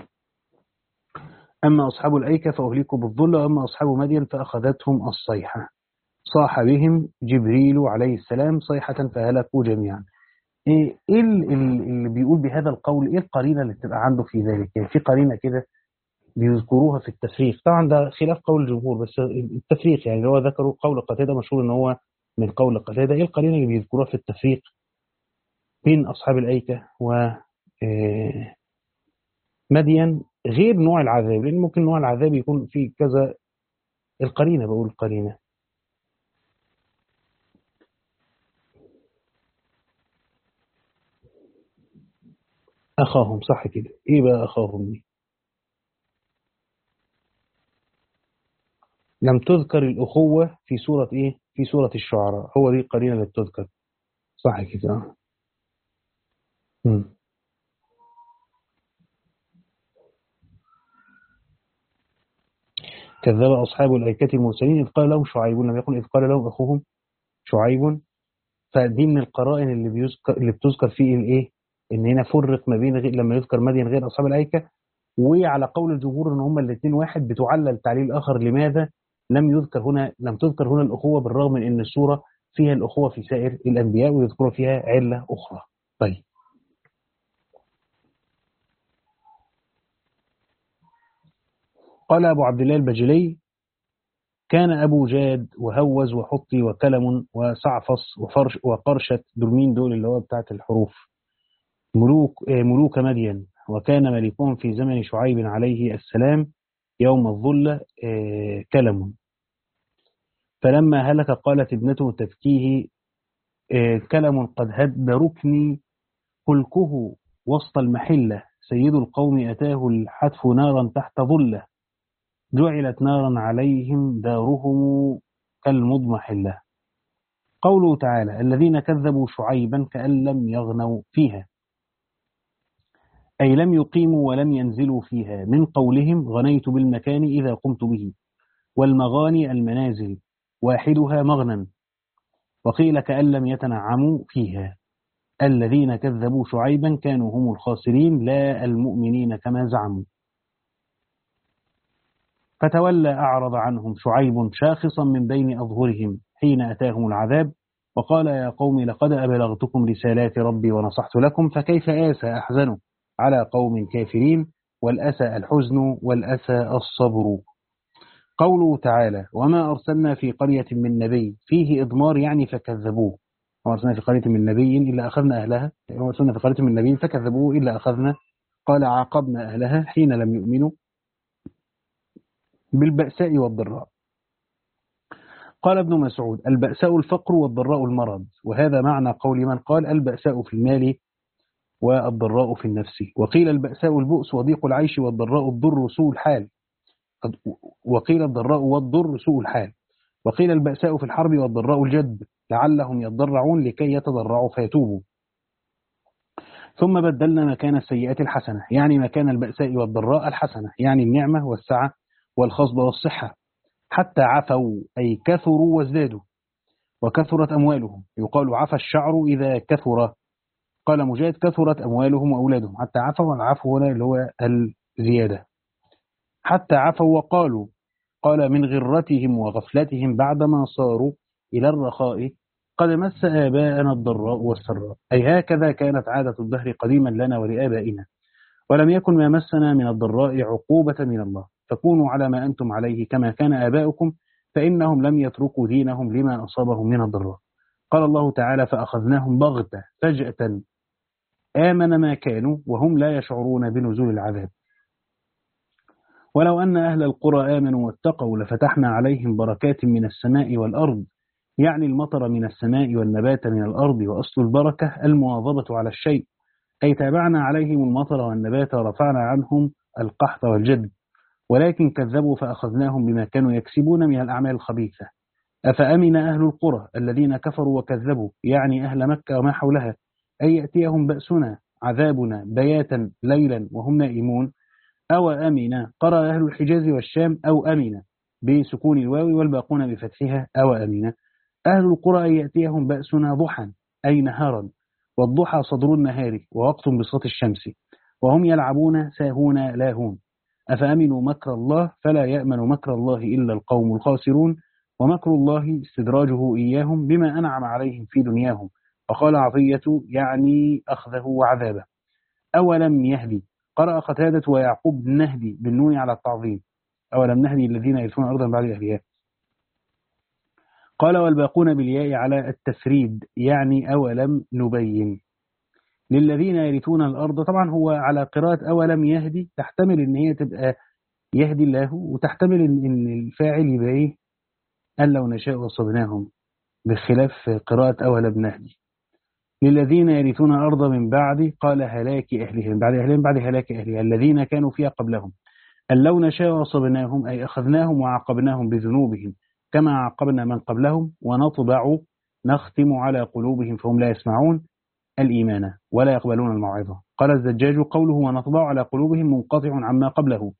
أما أصحاب الأيكة فأهلكوا بالظلة، وأما أصحاب مدين فأخذتهم الصيحة، صاح بهم جبريل عليه السلام صيحة فهلكوا جميعا. ايه اللي بيقول بهذا القول؟ ايه القرينه اللي بتبقى عنده في ذلك؟ يعني في قرينه كده بيذكروها في التفريق، طبعا ده خلاف قول الجمهور، بس التفريق يعني هو ذكروا قول قتاده مشهور ان هو من قول قتاده. ايه القرينه اللي بيذكروها في التفريق بين اصحاب الايكه و مدين غير نوع العذاب؟ لان ممكن نوع العذاب يكون فيه كذا. القرينه، بقول القرينه أخاهم، صح كده؟ إيه بقى أخاهم دي؟ لم تذكر الأخوة في سورة إيه؟ في سورة الشعراء، هو دي القرينة اللي بتذكر، صح كده؟ مم. كذب أصحاب الأيكة المرسلين إذ قال لهم شعيب، لم يقل إذ قال لهم أخوهم شعيب. فدي من القرائن اللي بيذكر اللي بتذكر فيه الإيه؟ إن هنا فرق ما بين غير لما يذكر مدين غير أصحاب الأيكة، وعلى قول الجمهور إن هما الاثنين واحد، بتعلل تعليل آخر لماذا لم يذكر هنا لم تذكر هنا الأخوة، بالرغم من أن السورة فيها الأخوة في سائر الأنبياء ويذكر فيها علة أخرى. طيب، قال أبو عبد الله البجلي كان أبو جاد وهوز وحطي وكلم وصعفص وفرش وقرشت، دول مين دول؟ اللي هو بتاعت الحروف، ملوك ملوك مدين، وكان ملكهم في زمن شعيب عليه السلام يوم الظلة كلم. فلما هلك قالت ابنته تبكيه كلم قد هد ركني خلقه وسط المحلة، سيد القوم أتاه الحتف نارا تحت ظلة، جعلت نارا عليهم دارهم كالمضمحلة. قوله تعالى الذين كذبوا شعيبا كأن لم يغنوا فيها، أي لم يقيموا ولم ينزلوا فيها، من قولهم غنيت بالمكان إذا قمت به، والمغاني المنازل واحدها مغنى، وقيل كأن لم يتنعموا فيها. الذين كذبوا شعيبا كانوا هم الخاسرين لا المؤمنين كما زعموا. فتولى أعرض عنهم شعيب شاخصا من بين أظهرهم حين أتاهم العذاب، وقال يا قوم لقد أبلغتكم رسالات ربي ونصحت لكم، فكيف آسى أحزن على قوم كافرين، والأسى الحزن والأسى الصبر. قوله تعالى وما أرسلنا في قرية من نبي، فيه إضمار يعني فكذبوه. وما أرسلنا في قرية من نبي إلا أخذنا أهلها، وما أرسلنا في قرية من نبي فكذبوه إلا أخذنا، قال عاقبنا أهلها حين لم يؤمنوا بالبأساء والضراء. قال ابن مسعود البأساء الفقر والضراء المرض، وهذا معنى قول من قال البأساء في المال والضراء في النفس. وقيل البأساء البؤس وضيق العيش، والضراء الضر سوء الحال، وقيل الضراء والضر سوء الحال. وقيل البأساء في الحرب والضراء الجد، لعلهم يضرعون لكي يتضرعوا فيتوبوا. ثم بدلنا مكان السيئات الحسنة، يعني مكان البأساء والضراء الحسنة، يعني النعمة والسعة والخصب والصحة، حتى عفوا أي كثروا وازدادوا، وكثرت أموالهم. يقال عفى الشعر إذا كثر. قال مجاهد كثرت أموالهم وأولادهم، حتى عفوا، والعفو هنا اللي هو الزيادة. حتى عفوا وقالوا، قال من غرتهم وغفلتهم بعدما صاروا إلى الرخاء قد مس آباءنا الضراء والسراء، أي هكذا كانت عادة الدهر قديما لنا ولآبائنا، ولم يكن ما مسنا من الضراء عقوبة من الله، فكونوا على ما أنتم عليه كما كان آباؤكم، فإنهم لم يتركوا دينهم لما أصابهم من الضراء. قال الله تعالى فأخذناهم بغتة فجأة آمن ما كانوا وهم لا يشعرون بنزول العذاب. ولو أن أهل القرى آمنوا واتقوا لفتحنا عليهم بركات من السماء والأرض، يعني المطر من السماء والنبات من الأرض، وأصل البركة المواظبة على الشيء، أي تابعنا عليهم المطر والنبات ورفعنا عنهم القحط والجد، ولكن كذبوا فأخذناهم بما كانوا يكسبون من الأعمال الخبيثة. أفأمن أهل القرى الذين كفروا وكذبوا، يعني أهل مكة وما حولها، أن يأتيهم بأسنا عذابنا بياتا ليلا وهم نائمون. أو أمن قرأ أهل الحجاز والشام أو أمن بسكون الواو والباقون بفتحها أو أمن. أهل القرى أن يأتيهم بأسنا ضحى أي نهارا، والضحى صدر النهار ووقت بساط الشمس، وهم يلعبون ساهون لاهون. أفأمنوا مكر الله فلا يأمن مكر الله إلا القوم الخاسرون، ومكر الله استدراجه إياهم بما أنعم عليهم في دنياهم. وقال عطية يعني أخذه وعذابه. أولم يهدي قرأ قتادة ويعقوب نهدي بالنون على التعظيم، أولم نهدي الذين يرثون أرضا بعد أهلها. قال والباقون بالياء على التفريد، يعني أولم نبين للذين يرثون الأرض. طبعا هو على قراءة أولم يهدي تحتمل إن هي تبقى يهدي الله، وتحتمل إن الفاعل يبقى إيه أن لو نشاء أصبناهم، بخلاف قراءة أولم نهدي. للذين يرثون الأرض من بعد قال هلاك أهلهم، بعد أهلهم بعد هلاك أهلها الذين كانوا فيها قبلهم. أن لو نشاء أصبناهم أي أخذناهم وعاقبناهم بذنوبهم كما عاقبنا من قبلهم، ونطبع نختم على قلوبهم فهم لا يسمعون الإيمان ولا يقبلون الموعظة. قال الزجاج قوله ونطبع على قلوبهم منقطع عما قبله،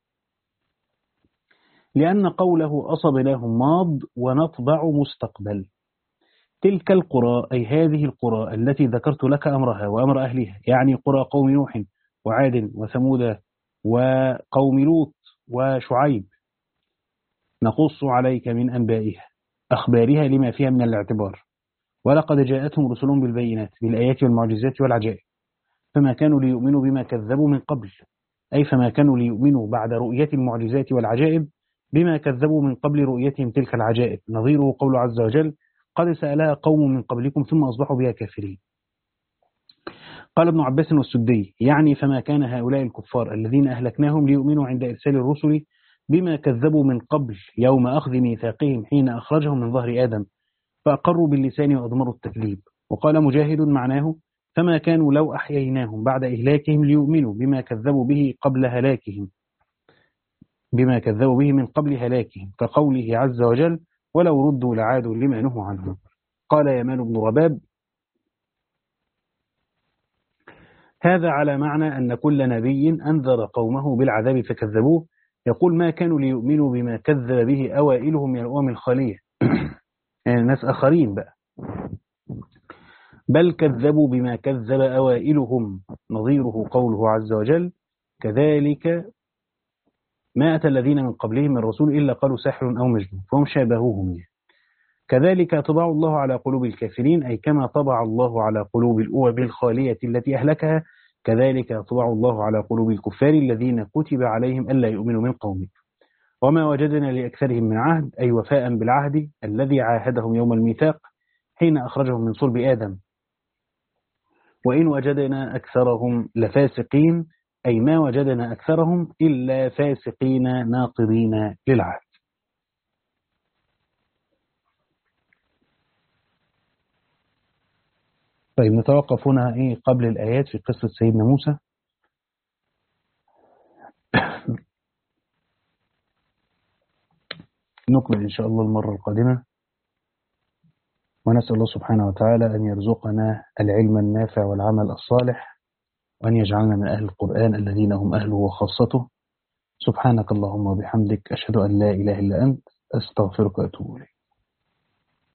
لأن قوله أصبناهم ماض ونطبع مستقبل. تلك القرى أي هذه القرى التي ذكرت لك أمرها وأمر أهلها، يعني قرى قوم نوح وعاد وثمود وقوم لوط وشعيب، نقص عليك من أنبائها أخبارها لما فيها من الاعتبار. ولقد جاءتهم رسلهم بالبينات بالآيات والمعجزات والعجائب، فما كانوا ليؤمنوا بما كذبوا من قبل، أي فما كانوا ليؤمنوا بعد رؤية المعجزات والعجائب بما كذبوا من قبل رؤيتهم تلك العجائب. نظيره قول عز وجل قد سألها قوم من قبلكم ثم أصبحوا بها كافرين. قال ابن عباس والسدي يعني فما كان هؤلاء الكفار الذين أهلكناهم ليؤمنوا عند إرسال الرسل بما كذبوا من قبل يوم أخذ ميثاقهم حين أخرجهم من ظهر آدم، فأقروا باللسان وأضمروا التكذيب. وقال مجاهد معناه فما كانوا لو أحييناهم بعد إهلاكهم ليؤمنوا بما كذبوا به قبل هلاكهم، بما كذبوا به من قبل هلاكهم، كقوله عز وجل ولو ردوا لعادوا لما نهوا عنه. قال يمان بن رباب: هذا على معنى أن كل نبي أنذر قومه بالعذاب فكذبوه، يقول ما كانوا ليؤمنوا بما كذب به أوائلهم من الأمم الخالية يعني ناس آخرين بقى، بل كذبوا بما كذب أوائلهم، نظيره قوله عز وجل: كذلك ما أتى الذين من قبلهم من رسول إلا قالوا ساحر أو مجنون، فهم شابهوهم يعني. كذلك طبع الله على قلوب الكافرين، أي كما طبع الله على قلوب الأمم الخالية التي أهلكها، كذلك طبع الله على قلوب الكفار الذين كتب عليهم ألا يؤمنوا من قومه. وما وجدنا لأكثرهم من عهد، أي وفاء بالعهد الذي عاهدهم يوم الميثاق حين أخرجهم من صلب آدم. وإن وجدنا أكثرهم لفاسقين، أي ما وجدنا أكثرهم إلا فاسقين ناقضين للعهد. طيب نتوقف هنا إيه قبل الآيات في قصة سيدنا موسى. نكمل إن شاء الله المرة القادمة، ونسأل الله سبحانه وتعالى أن يرزقنا العلم النافع والعمل الصالح، وأن يجعلنا من أهل القرآن الذين هم أهله وخاصته. سبحانك اللهم وبحمدك، أشهد أن لا إله إلا أنت، أستغفرك وأتوب إليك.